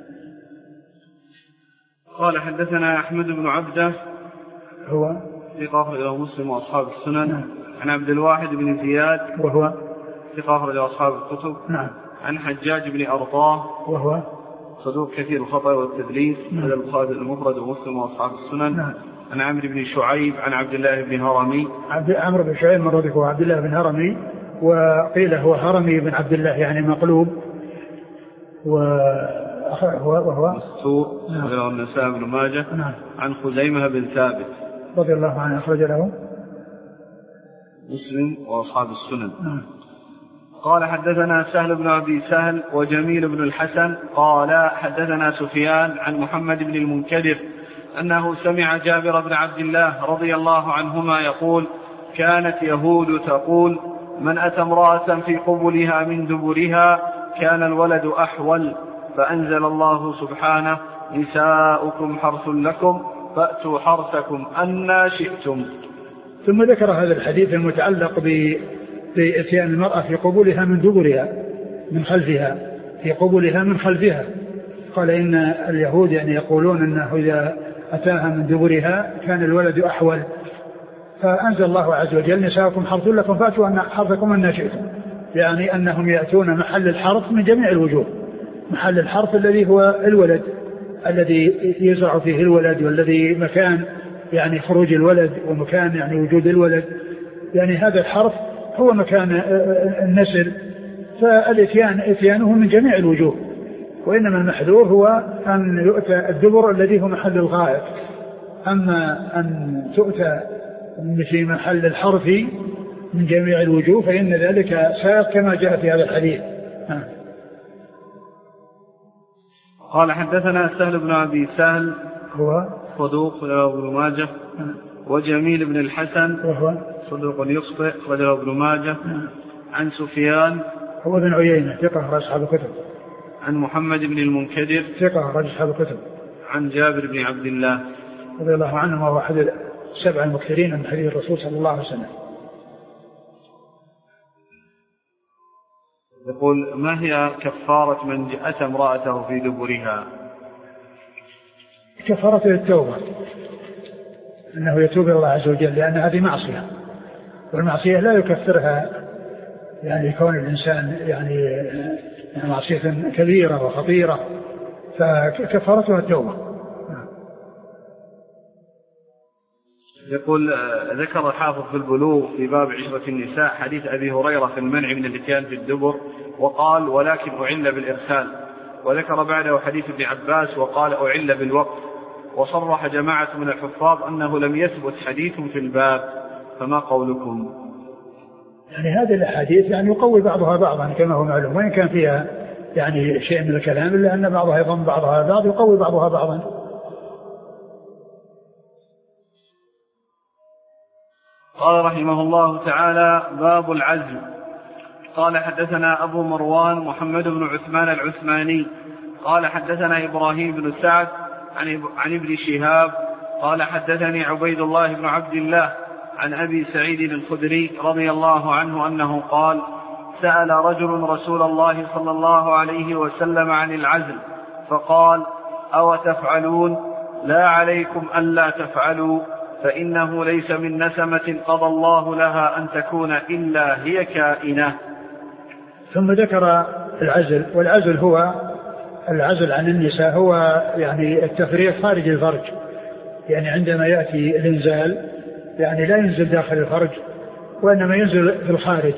A: قال حدثنا أحمد بن عبده
B: هو
A: ثقة أخرجه مسلم وأصحاب السنن.
B: نعم.
A: عن عبد الواحد بن زياد
B: وهو
A: ثقة أخرجه أصحاب الكتب.
B: نعم.
A: عن حجاج بن أرطاه
B: وهو
A: صدوق كثير الخطأ والتدليس.
B: نعم.
A: هذا البخاري المفرد ومسلم وأصحاب السنن.
B: نعم.
A: عن عمرو بن شعيب عن عبد الله بن هرمي.
B: عمرو بن شعيب مرة هو عبد الله بن هرمي، وقيل هو هرمي بن عبد الله يعني مقلوب، وهو
A: مستور أخرجه النسائي بن ماجه.
B: نعم.
A: عن خزيمة بن ثابت
B: رضي الله عنه أخرج له
A: مسلم وأصحاب السنن.
B: نعم.
A: قال حدثنا سهل بن أبي سهل وجميل بن الحسن قال حدثنا سفيان عن محمد بن المنكدر أنه سمع جابر بن عبد الله رضي الله عنهما يقول كانت يهود تقول من أتى امرأة في قبلها من دبرها كان الولد أحول، فأنزل الله سبحانه نساؤكم حرث لكم فأتوا حرثكم أنى شئتم.
B: ثم ذكر هذا الحديث المتعلق بإتيان المرأة في قبولها من دبرها من خلفها، في قبولها من خلفها. قال إن اليهود يعني يقولون أنه إذا أتاها من دبرها كان الولد أحول، فأنزل الله عز وجل نساؤكم حرث لكم فأتوا حرثكم أنى شئتم، يعني أنهم يأتون محل الحرث من جميع الوجوه. محل الحرث الذي هو الولد الذي يزرع فيه الولد، والذي مكان يعني خروج الولد ومكان يعني وجود الولد، يعني هذا الحرث هو مكان النسل. فالاتيان اتيانه من جميع الوجوه، وإنما المحذور هو أن يؤتى الدبر الذي هو محل الغائط. أما أن تؤتى في محل الحرث من جميع الوجوه فإن ذلك سائق كما جاء في هذا الحديث.
A: قال حدثنا سهل بن أبي سهل
B: هو
A: صدوق له ابن ماجه. وجميل بن الحسن
B: وهو
A: صدوق يخطئ له ابن ماجه. عن سفيان
B: هو بن عيينة ثقة رجل أصحاب الكتب.
A: عن محمد بن المنكدر
B: ثقة رجل أصحاب الكتب.
A: عن جابر بن عبد الله
B: رضي الله عنه وهو أحد 7 المكثرين من حديث الرسول صلى الله عليه وسلم.
A: يقول ما هي كفارة من أتى امرأته في دبرها؟
B: كفارة التوبة، أنه يتوب إلى الله عز وجل، لأن هذه معصية، والمعصية لا يكفرها يعني كون الإنسان يعني معصية كبيرة وخطيرة، فكفارتها التوبة.
A: يقول ذكر الحافظ في البلوغ في باب عشرة النساء حديث أبي هريرة في المنع من الاتيان في الدبر وقال ولكن أعل بالإرسال، وذكر بعده حديث ابن عباس وقال أعل بالوقت، وصرح جماعة من الحفاظ أنه لم يثبت حديث في الباب، فما قولكم؟
B: يعني هذه الأحاديث يعني يقوي بعضها بعضا كما هو معلوم، وإن كان فيها يعني شيء من الكلام إلا أن بعضها يضم بعضها بعض يقوي بعضها بعضا.
A: قال رحمه الله تعالى باب العزم. قال حدثنا أبو مروان محمد بن عثمان العثماني قال حدثنا إبراهيم بن سعد عن ابن شهاب قال حدثني عبيد الله بن عبد الله عن أبي سعيد الخدري رضي الله عنه أنه قال: سأل رجل رسول الله صلى الله عليه وسلم عن العزل فقال: أو تفعلون؟ لا عليكم ألا تفعلوا، فإنه ليس من نسمة قضى الله لها أن تكون إلا هي كائنة.
B: ثم ذكر العزل، والعزل هو العزل عن النساء، هو يعني التفريق خارج الفرج، يعني عندما يأتي الإنزال يعني لا ينزل داخل الفرج وإنما ينزل في الخارج،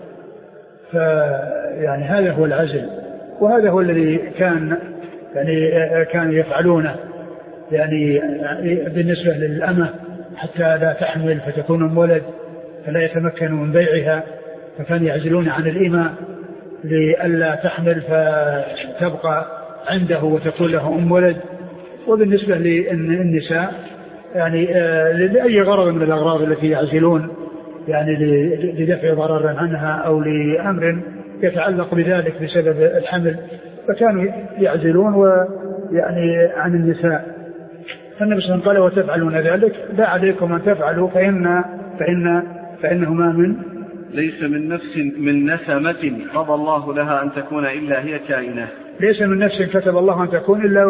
B: فيعني هذا هو العزل، وهذا هو الذي كان يفعلونه يعني بالنسبة للأمة حتى لا تحمل فتكون أم ولد فلا يتمكن من بيعها، فكان يعزلون عن الإماء لئلا تحمل فتبقى عنده وتكون له أم ولد. وبالنسبة للنساء يعني لأي غرض من الأغراض التي يعزلون يعني لدفع ضرر عنها أو لأمر يتعلق بذلك بسبب الحمل، فكانوا يعزلون ويعني عن النساء. فالنبي صلى الله عليه وسلم قال: وتفعلون ذلك لا عليكم أن تفعلوا فإنه ما من
A: ليس من نفس من نسمة قضى الله لها أن تكون إلا هي كائنة.
B: ليس من نفس كتب الله أن تكون إلا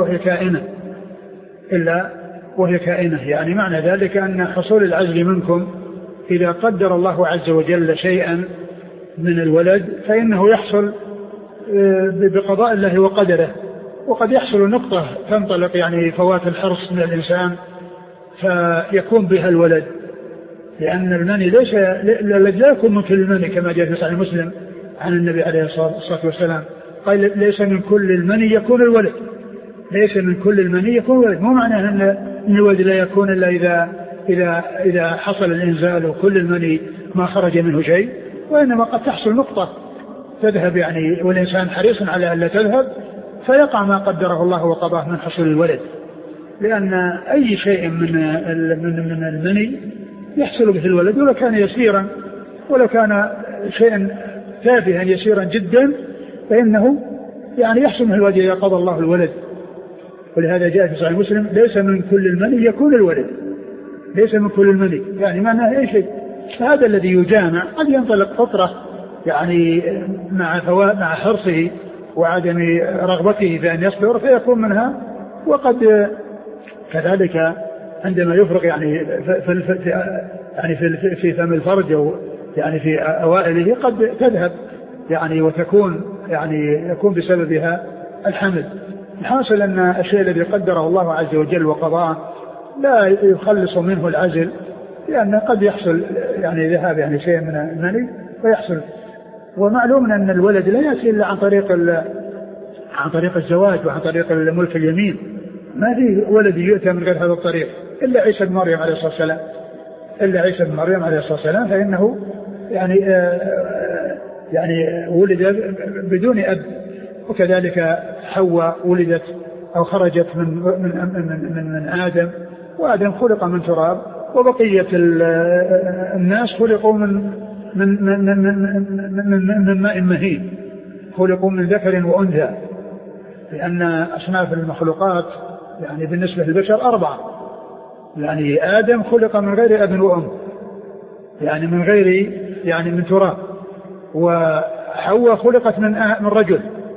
B: وهي كائنة، يعني معنى ذلك أن حصول العزل منكم إذا قدر الله عز وجل شيئا من الولد فإنه يحصل بقضاء الله وقدره، وقد يحصل نقطة تنطلق يعني فوات الحرص من الإنسان فيكون بها الولد، لأن المني لا يكون من كل المني كما جاء في صحيح مسلم عن النبي عليه الصلاة والسلام قال: ليس من كل المني يكون الولد، ليس من كل المني يكون الولد. مو معناه أن الولد لا يكون إلا إذا حصل الإنزال وكل المني ما خرج منه شيء، وإنما قد تحصل نقطة تذهب يعني والإنسان حريص على ألا تذهب فيقع ما قدره الله وقضاه من حصول الولد، لأن أي شيء من المني يحصل به الولد ولو كان يسيرا، ولو كان شيئا تافها يسيرا جدا فإنه يعني يحصل من الولد إذا قضى الله الولد. ولهذا جاء في صحيح مسلم: ليس من كل المني يكون الولد، ليس من كل المني، يعني معناه أي شيء. فهذا الذي يجامع قد ينطلق فطرة يعني مع حرصه وعدم رغبته في أن يصبر فيكون منها، وقد كذلك عندما يفرق يعني في فم الفرج أو يعني في أوائله قد تذهب يعني وتكون يعني يكون بسببها الحمل. الحاصل أن الشيء الذي قدره الله عز وجل وقضاه لا يخلص منه العزل، لأن قد يحصل يعني ذهاب يعني شيء من المني ويحصل. ومعلوم أن الولد لا يأتي إلا عن طريق الزواج وعن طريق الملك اليمين، ما في ولد يؤتى من غير هذا الطريق إلا عيسى بن مريم عليه الصلاة والسلام، فإنه يعني ولد بدون أب. وكذلك حواء ولدت أو خرجت من آدم، وآدم خلق من تراب، وبقية الناس خلقوا من ماء مهين، خلقوا من ذكر وأنثى، لأن أصناف المخلوقات يعني بالنسبة للبشر 4، يعني آدم خلق من غير أب وأم، يعني من غير يعني من تراب، وحواء خلقت من رجل،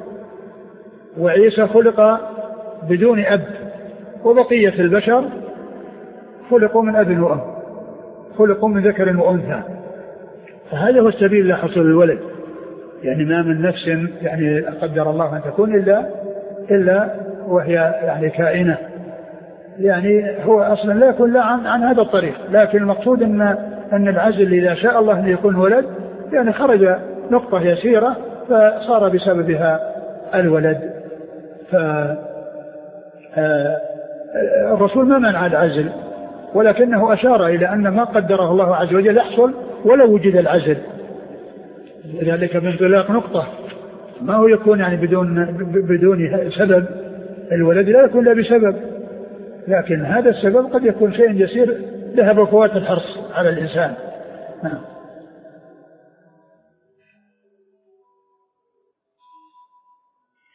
B: وعيسى خلق بدون أب، وبقية البشر خلقوا من أب وأم، خلقوا من ذكر وأنثى. فهذا هو السبيل لحصول الولد، يعني ما من نفس يعني قدر الله أن تكون إلا وهي يعني كائنة، يعني هو أصلا لا يكون لا عن هذا الطريق. لكن المقصود أن العزل إذا شاء الله أن يكون ولد يعني خرج نقطة يسيرة فصار بسببها الولد. الرسول ما منع العزل، ولكنه أشار إلى أن ما قدره الله عز وجل يحصل ولو وجد العزل، ذلك بانطلاق نقطة، ما هو يكون يعني بدون سبب. الولد لا يكون لا بسبب، لكن هذا السبب قد يكون شيء يسير ذهب فوات الحرص على الإنسان.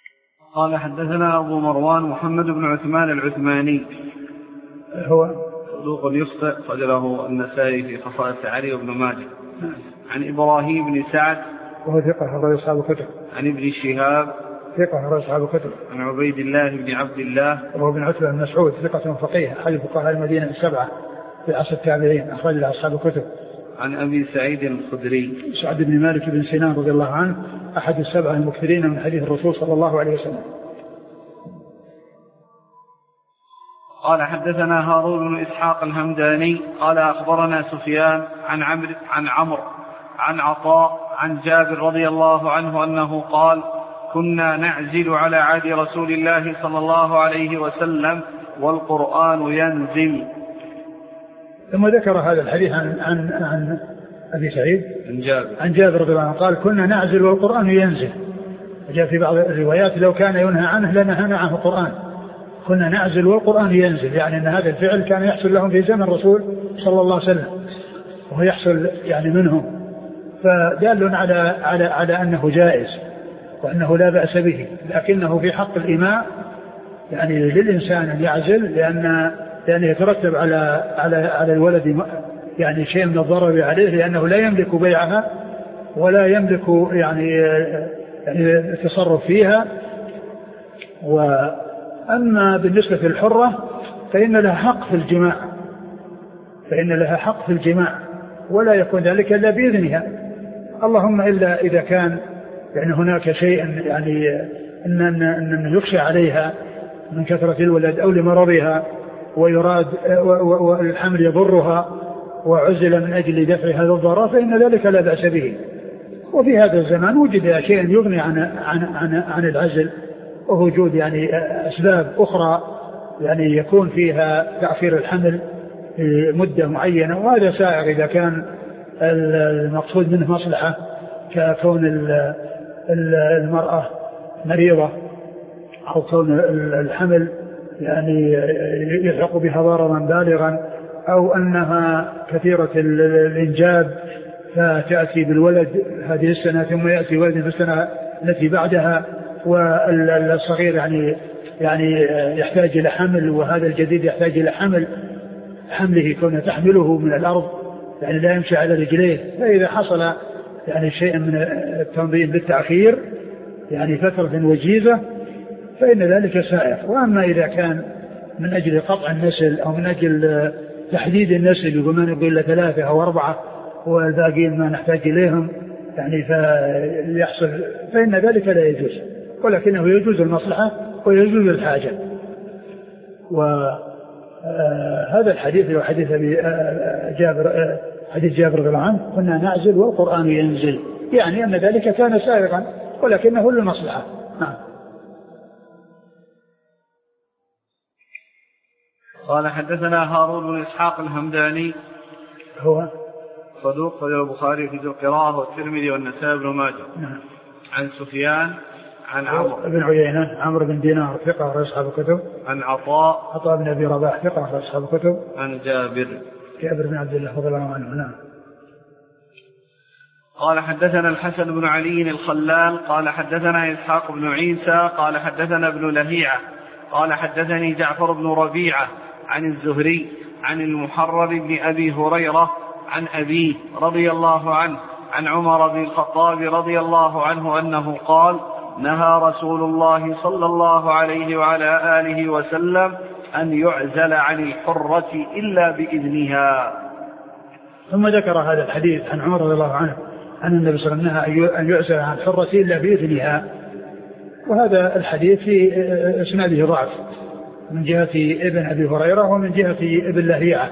A: قال: حدثنا أبو مروان محمد بن عثمان العثماني،
B: هو
A: صدوق يخطئ خرجه النسائي في خصائص علي وابن ماجه. عن إبراهيم بن سعد
B: وهو ثقة أخرج أصحاب الكتب.
A: عن ابن شهاب
B: ثقة أخرج أصحاب الكتب.
A: عن عبيد الله بن عبد الله
B: وهو بن عتبة بن مسعود ثقة فقيه أحد فقهاء المدينة السبعة في عصر التابعين أخرج له أصحاب الكتب.
A: عن أبي سعيد الخدري
B: سعد بن مالك بن سنان رضي الله عنه أحد السبعة المكثرين من حديث الرسول صلى الله عليه وسلم.
A: قال حدثنا هارون بن إسحاق الهمداني قال أخبرنا سفيان عن عمرو عن عطاء عن جابر رضي الله عنه أنه قال كنا نعزل على عهد رسول الله صلى الله عليه وسلم والقرآن ينزل.
B: ثم ذكر هذا الحديث عن أبي سعيد عن جابر رضي الله عنه قال كنا نعزل والقرآن ينزل. جاء في بعض الروايات لو كان ينهى عنه لنهانا عنه القرآن. كنا نعزل والقرآن ينزل، يعني أن هذا الفعل كان يحصل لهم في زمن الرسول صلى الله عليه وسلم وهو يحصل يعني منهم، فدال على أنه جائز وأنه لا بأس به، لكنه في حق الإماء يعني للإنسان أن يعزل لأن يترتب على الولد يعني شيء من الضرر عليه، لأنه لا يملك بيعها ولا يملك يعني التصرف فيها. وأما بالنسبة للحرة فإن لها حق في الجماع ولا يكون ذلك إلا بإذنها، اللهم إلا إذا كان يعني هناك شيء يعني أن يخشى عليها من كثرة الولد أو لمرضها ويراد والحمل يضرها وعزل من أجل دفع هذا الضرر فإن ذلك لا بأس به. وفي هذا الزمان وجد شيء يغني عن العزل ووجود يعني أسباب أخرى يعني يكون فيها تأخير الحمل مدة معينة، وهذا سائغ إذا كان المقصود منه مصلحة ككون المرأة مريضة أو كون الحمل يعني يلحق بها ضررا بالغا أو أنها كثيرة الإنجاب فتأتي بالولد هذه السنة ثم يأتي ولد في السنة التي بعدها، والصغير يعني يحتاج إلى حمل وهذا الجديد يحتاج إلى حمله كونه تحمله من الأرض يعني لا يمشي على رجليه. فإذا حصل يعني شيء من التنظيم بالتأخير يعني فترة وجيزة فإن ذلك سائغ. وأما إذا كان من أجل قطع النسل أو من أجل تحديد النسل يقول ما نقول إلا 3 أو 4 والباقين ما نحتاج إليهم يعني فيحصل فإن ذلك لا يجوز، ولكنه يجوز المصلحة ويجوز الحاجة. وهذا الحديث هو حديث حديث جابر رضي الله عنه كنا نعزل والقرآن ينزل، يعني أن ذلك كان سائغا ولكنه للمصلحة.
A: قال حدثنا هارون بن إسحاق الهمداني
B: هو
A: صدوق خرج البخاري في ذي القراءة والترمذي والنسائي بن ماجه. عن سفيان عن عمرو
B: بن عيينة عمرو بن دينار ثقة أخرج أصحاب الكتب.
A: عن عطاء
B: بن أبي رباح ثقة أخرج أصحاب الكتب.
A: عن جابر
B: بن عبد الله رضي الله عنه. نعم.
A: قال حدثنا الحسن بن علي الخلال قال حدثنا إسحاق بن عيسى قال حدثنا ابن لهيعة قال حدثني جعفر بن ربيعة عن الزهري عن المحرر بن أبي هريرة عن أبيه رضي الله عنه عن عمر بن الخطاب رضي الله عنه أنه قال نهى رسول الله صلى الله عليه وعلى آله وسلم أن يعزل عن الحرة إلا بإذنها.
B: ثم ذكر هذا الحديث عن عمر رضي الله عنه أن النبي صلى الله عليه وسلم نهى أن يعزل عن الحرة إلا بإذنها. وهذا الحديث في إسناده ضعف من جهة ابن أبي هريرة ومن جهة ابن لهيعة،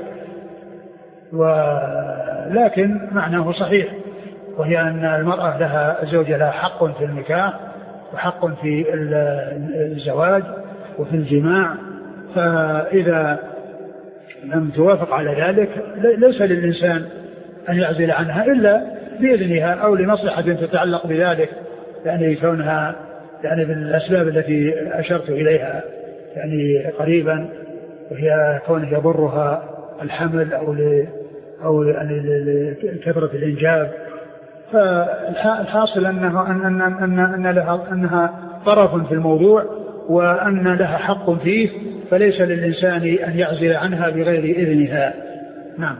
B: ولكن معناه صحيح، وهي أن المرأة لها زوجها لها حق في النكاح وحق في الزواج وفي الجماع، فإذا لم توافق على ذلك ليس للإنسان أن يعزل عنها إلا بإذنها أو لمصلحة تتعلق بذلك، يعني كونها يعني بالأسباب التي أشرت إليها يعني قريبا، وهي كونه يضرها الحمل أو يعني كثرة الإنجاب. فالحاصل أنها طرف في الموضوع وأن لها حق فيه، فليس للإنسان أن يعزل عنها بغير إذنها. نعم.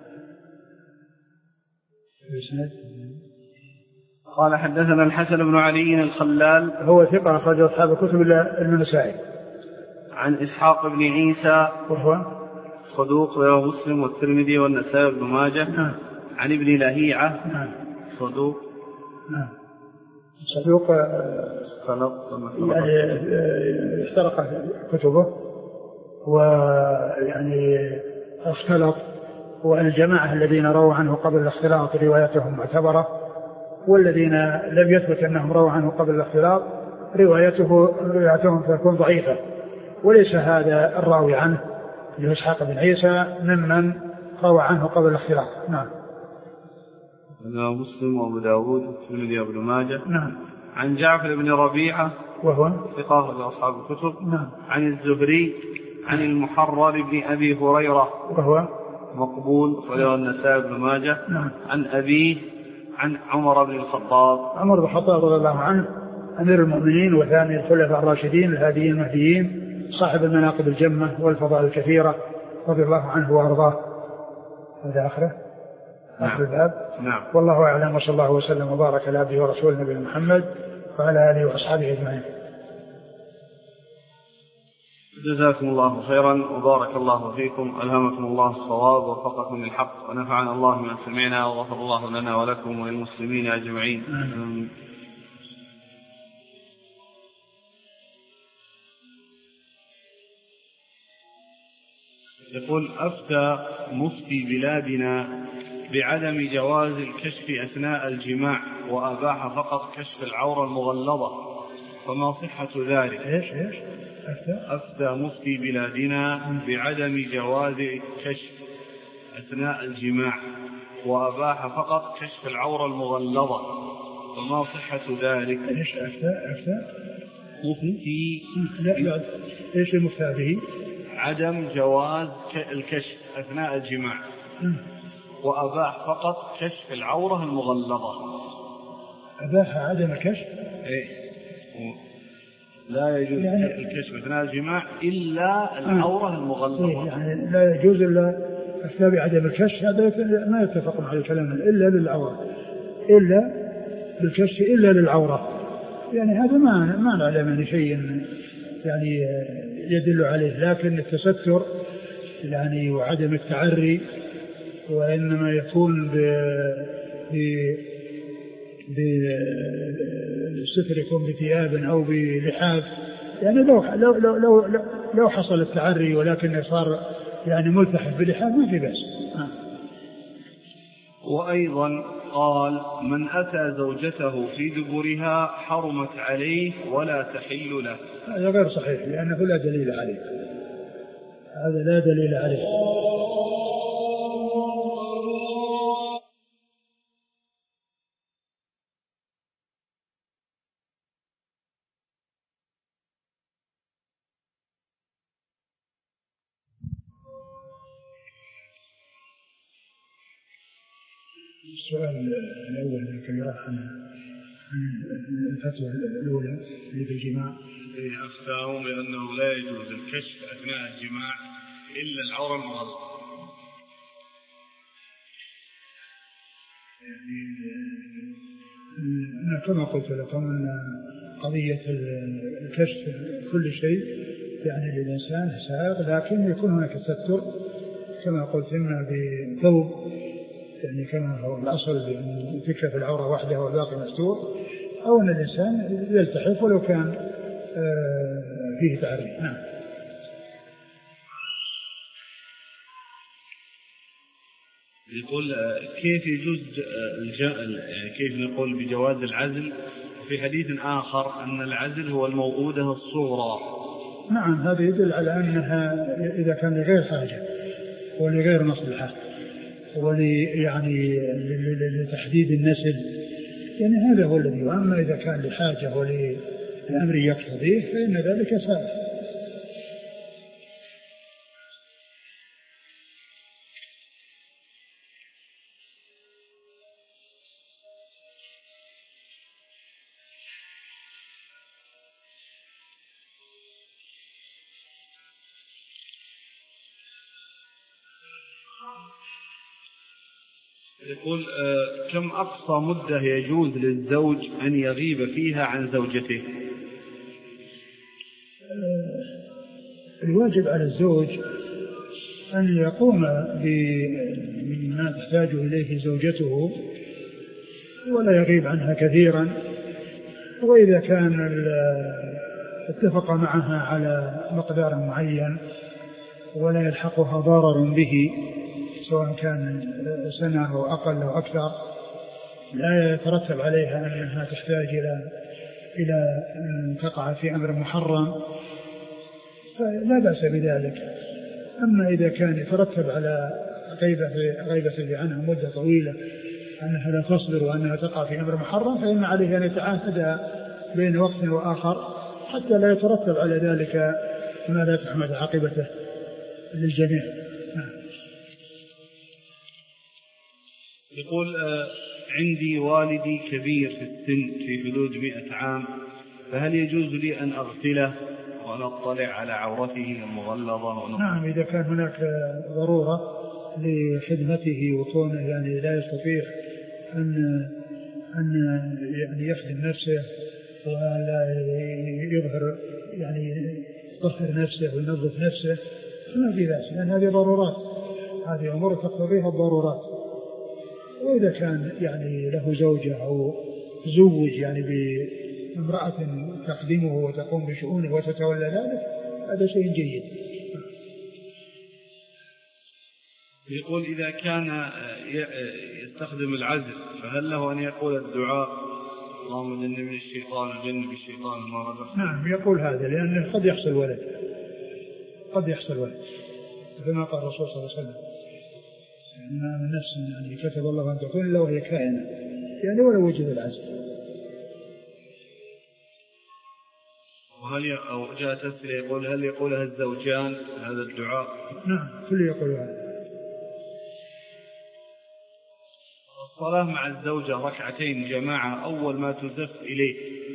A: قال حدثنا الحسن بن علي الخلال
B: هو ثقة أخرج أصحاب الكتب إلا النسائي.
A: عن إسحاق بن عيسى
B: وهو
A: صدوق رواه مسلم والترمذي والنسائي بن ماجه.
B: نعم.
A: عن ابن لهيعة
B: نعم.
A: صدوق.
B: نعم. صدوق يعني اخترق كتبه ويعني اختلط، والجماعة الذين رووا عنه قبل الاختلاط روايتهم معتبرة، والذين لم يثبت أنهم رووا عنه قبل الاختلاط روايتهم تكون ضعيفة. وليس هذا الراوي عنه اللي هو إسحاق بن عيسى ممن روى عنه قبل الاختلاط. نعم.
A: مسلم وأبو داود والترمذي وابن ماجه.
B: نعم.
A: عن جعفر بن ربيعة
B: وهو
A: ثقة لأصحاب الكتب.
B: نعم.
A: عن الزهري عن المحرر بن أبي هريرة
B: وهو
A: مقبول رواه النسائي بن ماجه.
B: نعم.
A: عن أبيه عن عمر بن الخطاب.
B: عمر بن الخطاب رضي الله عنه أمير المؤمنين وثاني الخلفاء الراشدين الهاديين المهديين صاحب المناقب الجمة والفضائل الكثيرة رضي الله عنه وأرضاه. هذا آخره. آخر الباب.
A: نعم.
B: والله أعلم، وصلى الله وسلم وبارك على عبده ورسوله نبينا محمد وعلى آله وأصحابه أجمعين.
A: جزاكم الله خيرا وبارك الله فيكم، ألهمكم الله الصواب ووفقكم للحق، ونفعنا الله بما سمعنا، وغفر الله لنا ولكم وللمسلمين أجمعين. يقول: أفتى مفتي بلادنا بعدم جواز الكشف أثناء الجماع وأباح فقط كشف العورة المغلظة، فما صحة ذلك؟
B: إيش
A: أفتى مفتي بلادنا بعدم جواز الكشف أثناء الجماع وأباح فقط كشف العورة المغلظة، فما صحة ذلك؟
B: إيش أفتى
A: مفتي
B: لا إيش المفتى به؟
A: عدم جواز الكشف أثناء الجماع وأباح فقط كشف العورة المغلظة.
B: أباح عدم الكشف؟
A: إيه، لا يجوز يعني الكشف أثناء الجماع إلا العورة المغلظة.
B: يعني لا يجوز إلا أفتى بعدم الكشف، هذا ما يتفقون على الكلام إلا للعورة، إلا بالكشف إلا للعورة. يعني هذا ما نعلم من شيء يعني يدل عليه، لكن التستر يعني وعدم التعري وإنما يكون بستر يكون بثياب أو بلحاف. يعني لو حصل التعري ولكن صار يعني ملتحف بلحاف ما في بأس.
A: وأيضا قال: من أتى زوجته في دبرها حرمت عليه ولا تحل له.
B: هذا غير صحيح لأنه لا دليل عليه، هذا لا دليل عليه. السؤال الأول الذي راح عن الفتوى الأولى اللي في الجماع،
A: أفتاهم بأنه لا يجوز الكشف أثناء الجماع إلا العورة المغلظة.
B: أنا كما قلت لكم أن قضية الكشف كل شيء يعني للإنسان سائغ، لكن يكون هناك تستر كما قلت إما بثوب يعني كما هو الأصل بأن تكشف العورة وحدها والباقي مستور، أو أن الإنسان يلتحف ولو كان فيه تعري. نعم.
A: يقول: كيف يجوز كيف نقول بجواز العزل؟ في حديث آخر أن العزل هو الموؤودة الصغرى.
B: نعم، هذا يدل على أنها إذا كان لغير حاجة ولغير مصلحة يعني لتحديد النسل، يعني هذا هو الذي. وأما إذا كان لحاجة ولأمر يقتضيه فإن ذلك سائغ.
A: يقول كم أقصى مدة يجوز للزوج أن يغيب فيها عن زوجته؟
B: الواجب على الزوج أن يقوم بما تحتاج إليه زوجته ولا يغيب عنها كثيرا، وإذا كان اتفق معها على مقدار معين ولا يلحقها ضرر به سواء كان سنة أو أقل أو أكثر، لا يترتب عليها أنها تحتاج إلى أن تقع في أمر محرم، فلا بأس بذلك. أما إذا كان يترتب على غيبة عنها مدة طويلة أنها لا تصبر وأنها تقع في أمر محرم، فإن عليه أن يتعاهد بين وقت وآخر حتى لا يترتب على ذلك ما لا تحمد عاقبته للجميع.
A: يقول عندي والدي كبير في السن في حدود 100 عام، فهل يجوز لي أن أغسله وأن أطلع على عورته المغلظة؟
B: نعم، إذا كان هناك ضرورة لخدمته وكونه يعني لا يستطيع أن يعني يخدم نفسه ولا يظهر يعني يطهر نفسه وينظف نفسه فما في بأس، لأن هذه ضرورات، هذه أمور تقتضيها الضرورات. وإذا كان يعني له زوجة أو زوج يعني بامرأة تخدمه وتقوم بشؤونه وتتولى ذلك، هذا شيء جيد.
A: يقول إذا كان يستخدم العزل فهل له أن يقول الدعاء اللهم جنبني من الشيطان وجنب الشيطان ما رزقنا؟
B: نعم يقول هذا، لأنه قد يحصل ولد، قد يحصل ولد كما قال الرسول صلى الله عليه وسلم ما من نفس يعني كتب الله أن تكون إلا وهي كائنة، يعني ولا وجد العزل.
A: وهل أو جاء تسأل يقول هل يقولها الزوجان هذا الدعاء؟
B: نعم كل يقول هذا.
A: الصلاة مع الزوجة ركعتين جماعة أول ما تزف إليه.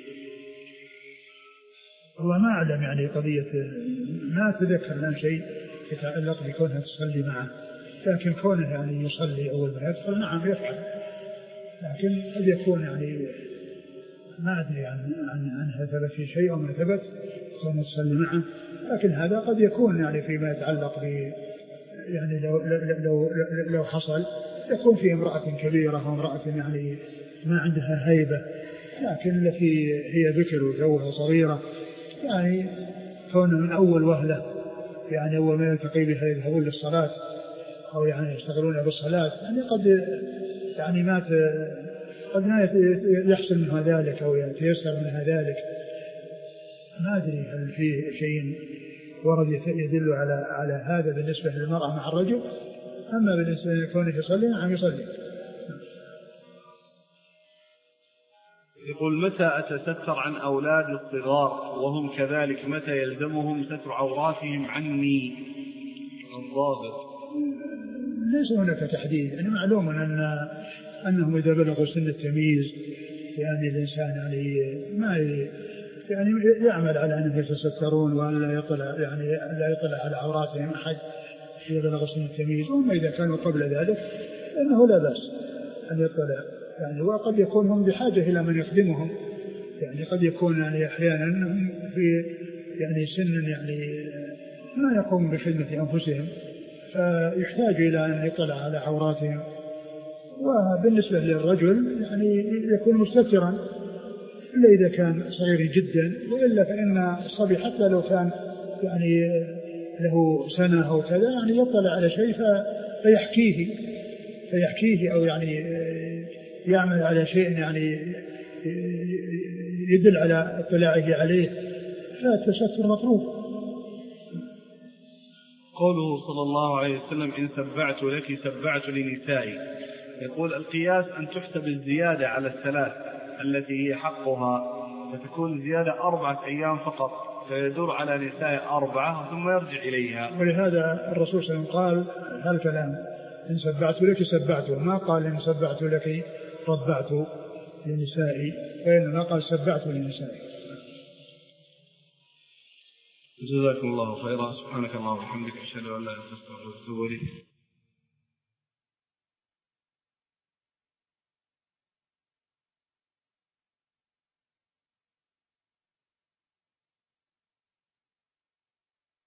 B: والله ما أعلم يعني قضية، ما أتذكر لنا شيء يتعلق بكونها تصلي معه، لكن كونه يعني يصلي أول ما يدخل نعم يفعل، لكن قد يكون يعني ما أدري عنها ثبت في شيء أو ما ثبت كونه تصلي معه، لكن هذا قد يكون يعني فيما يتعلق ب يعني لو حصل يكون في امرأة كبيرة أو امرأة يعني ما عندها هيبة، لكن التي هي بكر وجوها صغيرة يعني كونه من أول وهلة يعني أول ما يلتقي بها يذهبون للصلاة أو يعني يشتغلون بالصلاة، يعني قد ما يحصل منها ذلك أو يتيسر منها ذلك. ما أدري هل في شيء ورد يدل على هذا بالنسبة للمرأة مع الرجل، أما بالنسبة لكونه يصلي نعم يصلي.
A: يقول متى أتستر عن أولاد الصغار وهم كذلك متى يلزمهم ستر عوراتهم عني الضابط؟
B: ليس هناك تحديد، يعني معلوم أنهم إذا بلغوا سن التمييز يعني الإنسان يعني ما يعني يعمل على أنهم يتسترون وأن لا يطلع على عوراتهم أحد إذا بلغوا سن التمييز، وأما إذا كانوا قبل ذلك فإنه لا بأس أن يطلع يعني. وقد يكون هم بحاجة إلى من يخدمهم، يعني قد يكون يعني أحيانا هم في يعني سن يعني ما يقوم بخدمة أنفسهم فيحتاج إلى أن يطلع على عوراتهم. وبالنسبة للرجل يعني يكون مستترا إلا إذا كان صغير جدا، وإلا فإن الصبي حتى لو كان يعني له سنة أو كذا يعني يطلع على شيء فيحكيه أو يعني يعمل على شيء يعني يدل على اطلاعه عليه، فالتستر مطلوب.
A: قوله صلى الله عليه وسلم إن سبعت لك سبعت لنسائي، يقول القياس أن تحسب الزيادة على الثلاث التي هي حقها فتكون زيادة 4 أيام فقط فيدور على نساء 4 ثم يرجع إليها.
B: ولهذا الرسول صلى الله عليه وسلم قال هالكلام إن سبعت لك سبعته، ما قال إن سبعت لك ربعت لنسائي، وإنما قال سبعت لنسائي.
A: جزاكم الله خيرا. سبحانك اللهم وبحمدك أشهد أن لا إله إلا أنت أستغفرك وأتوب إليك.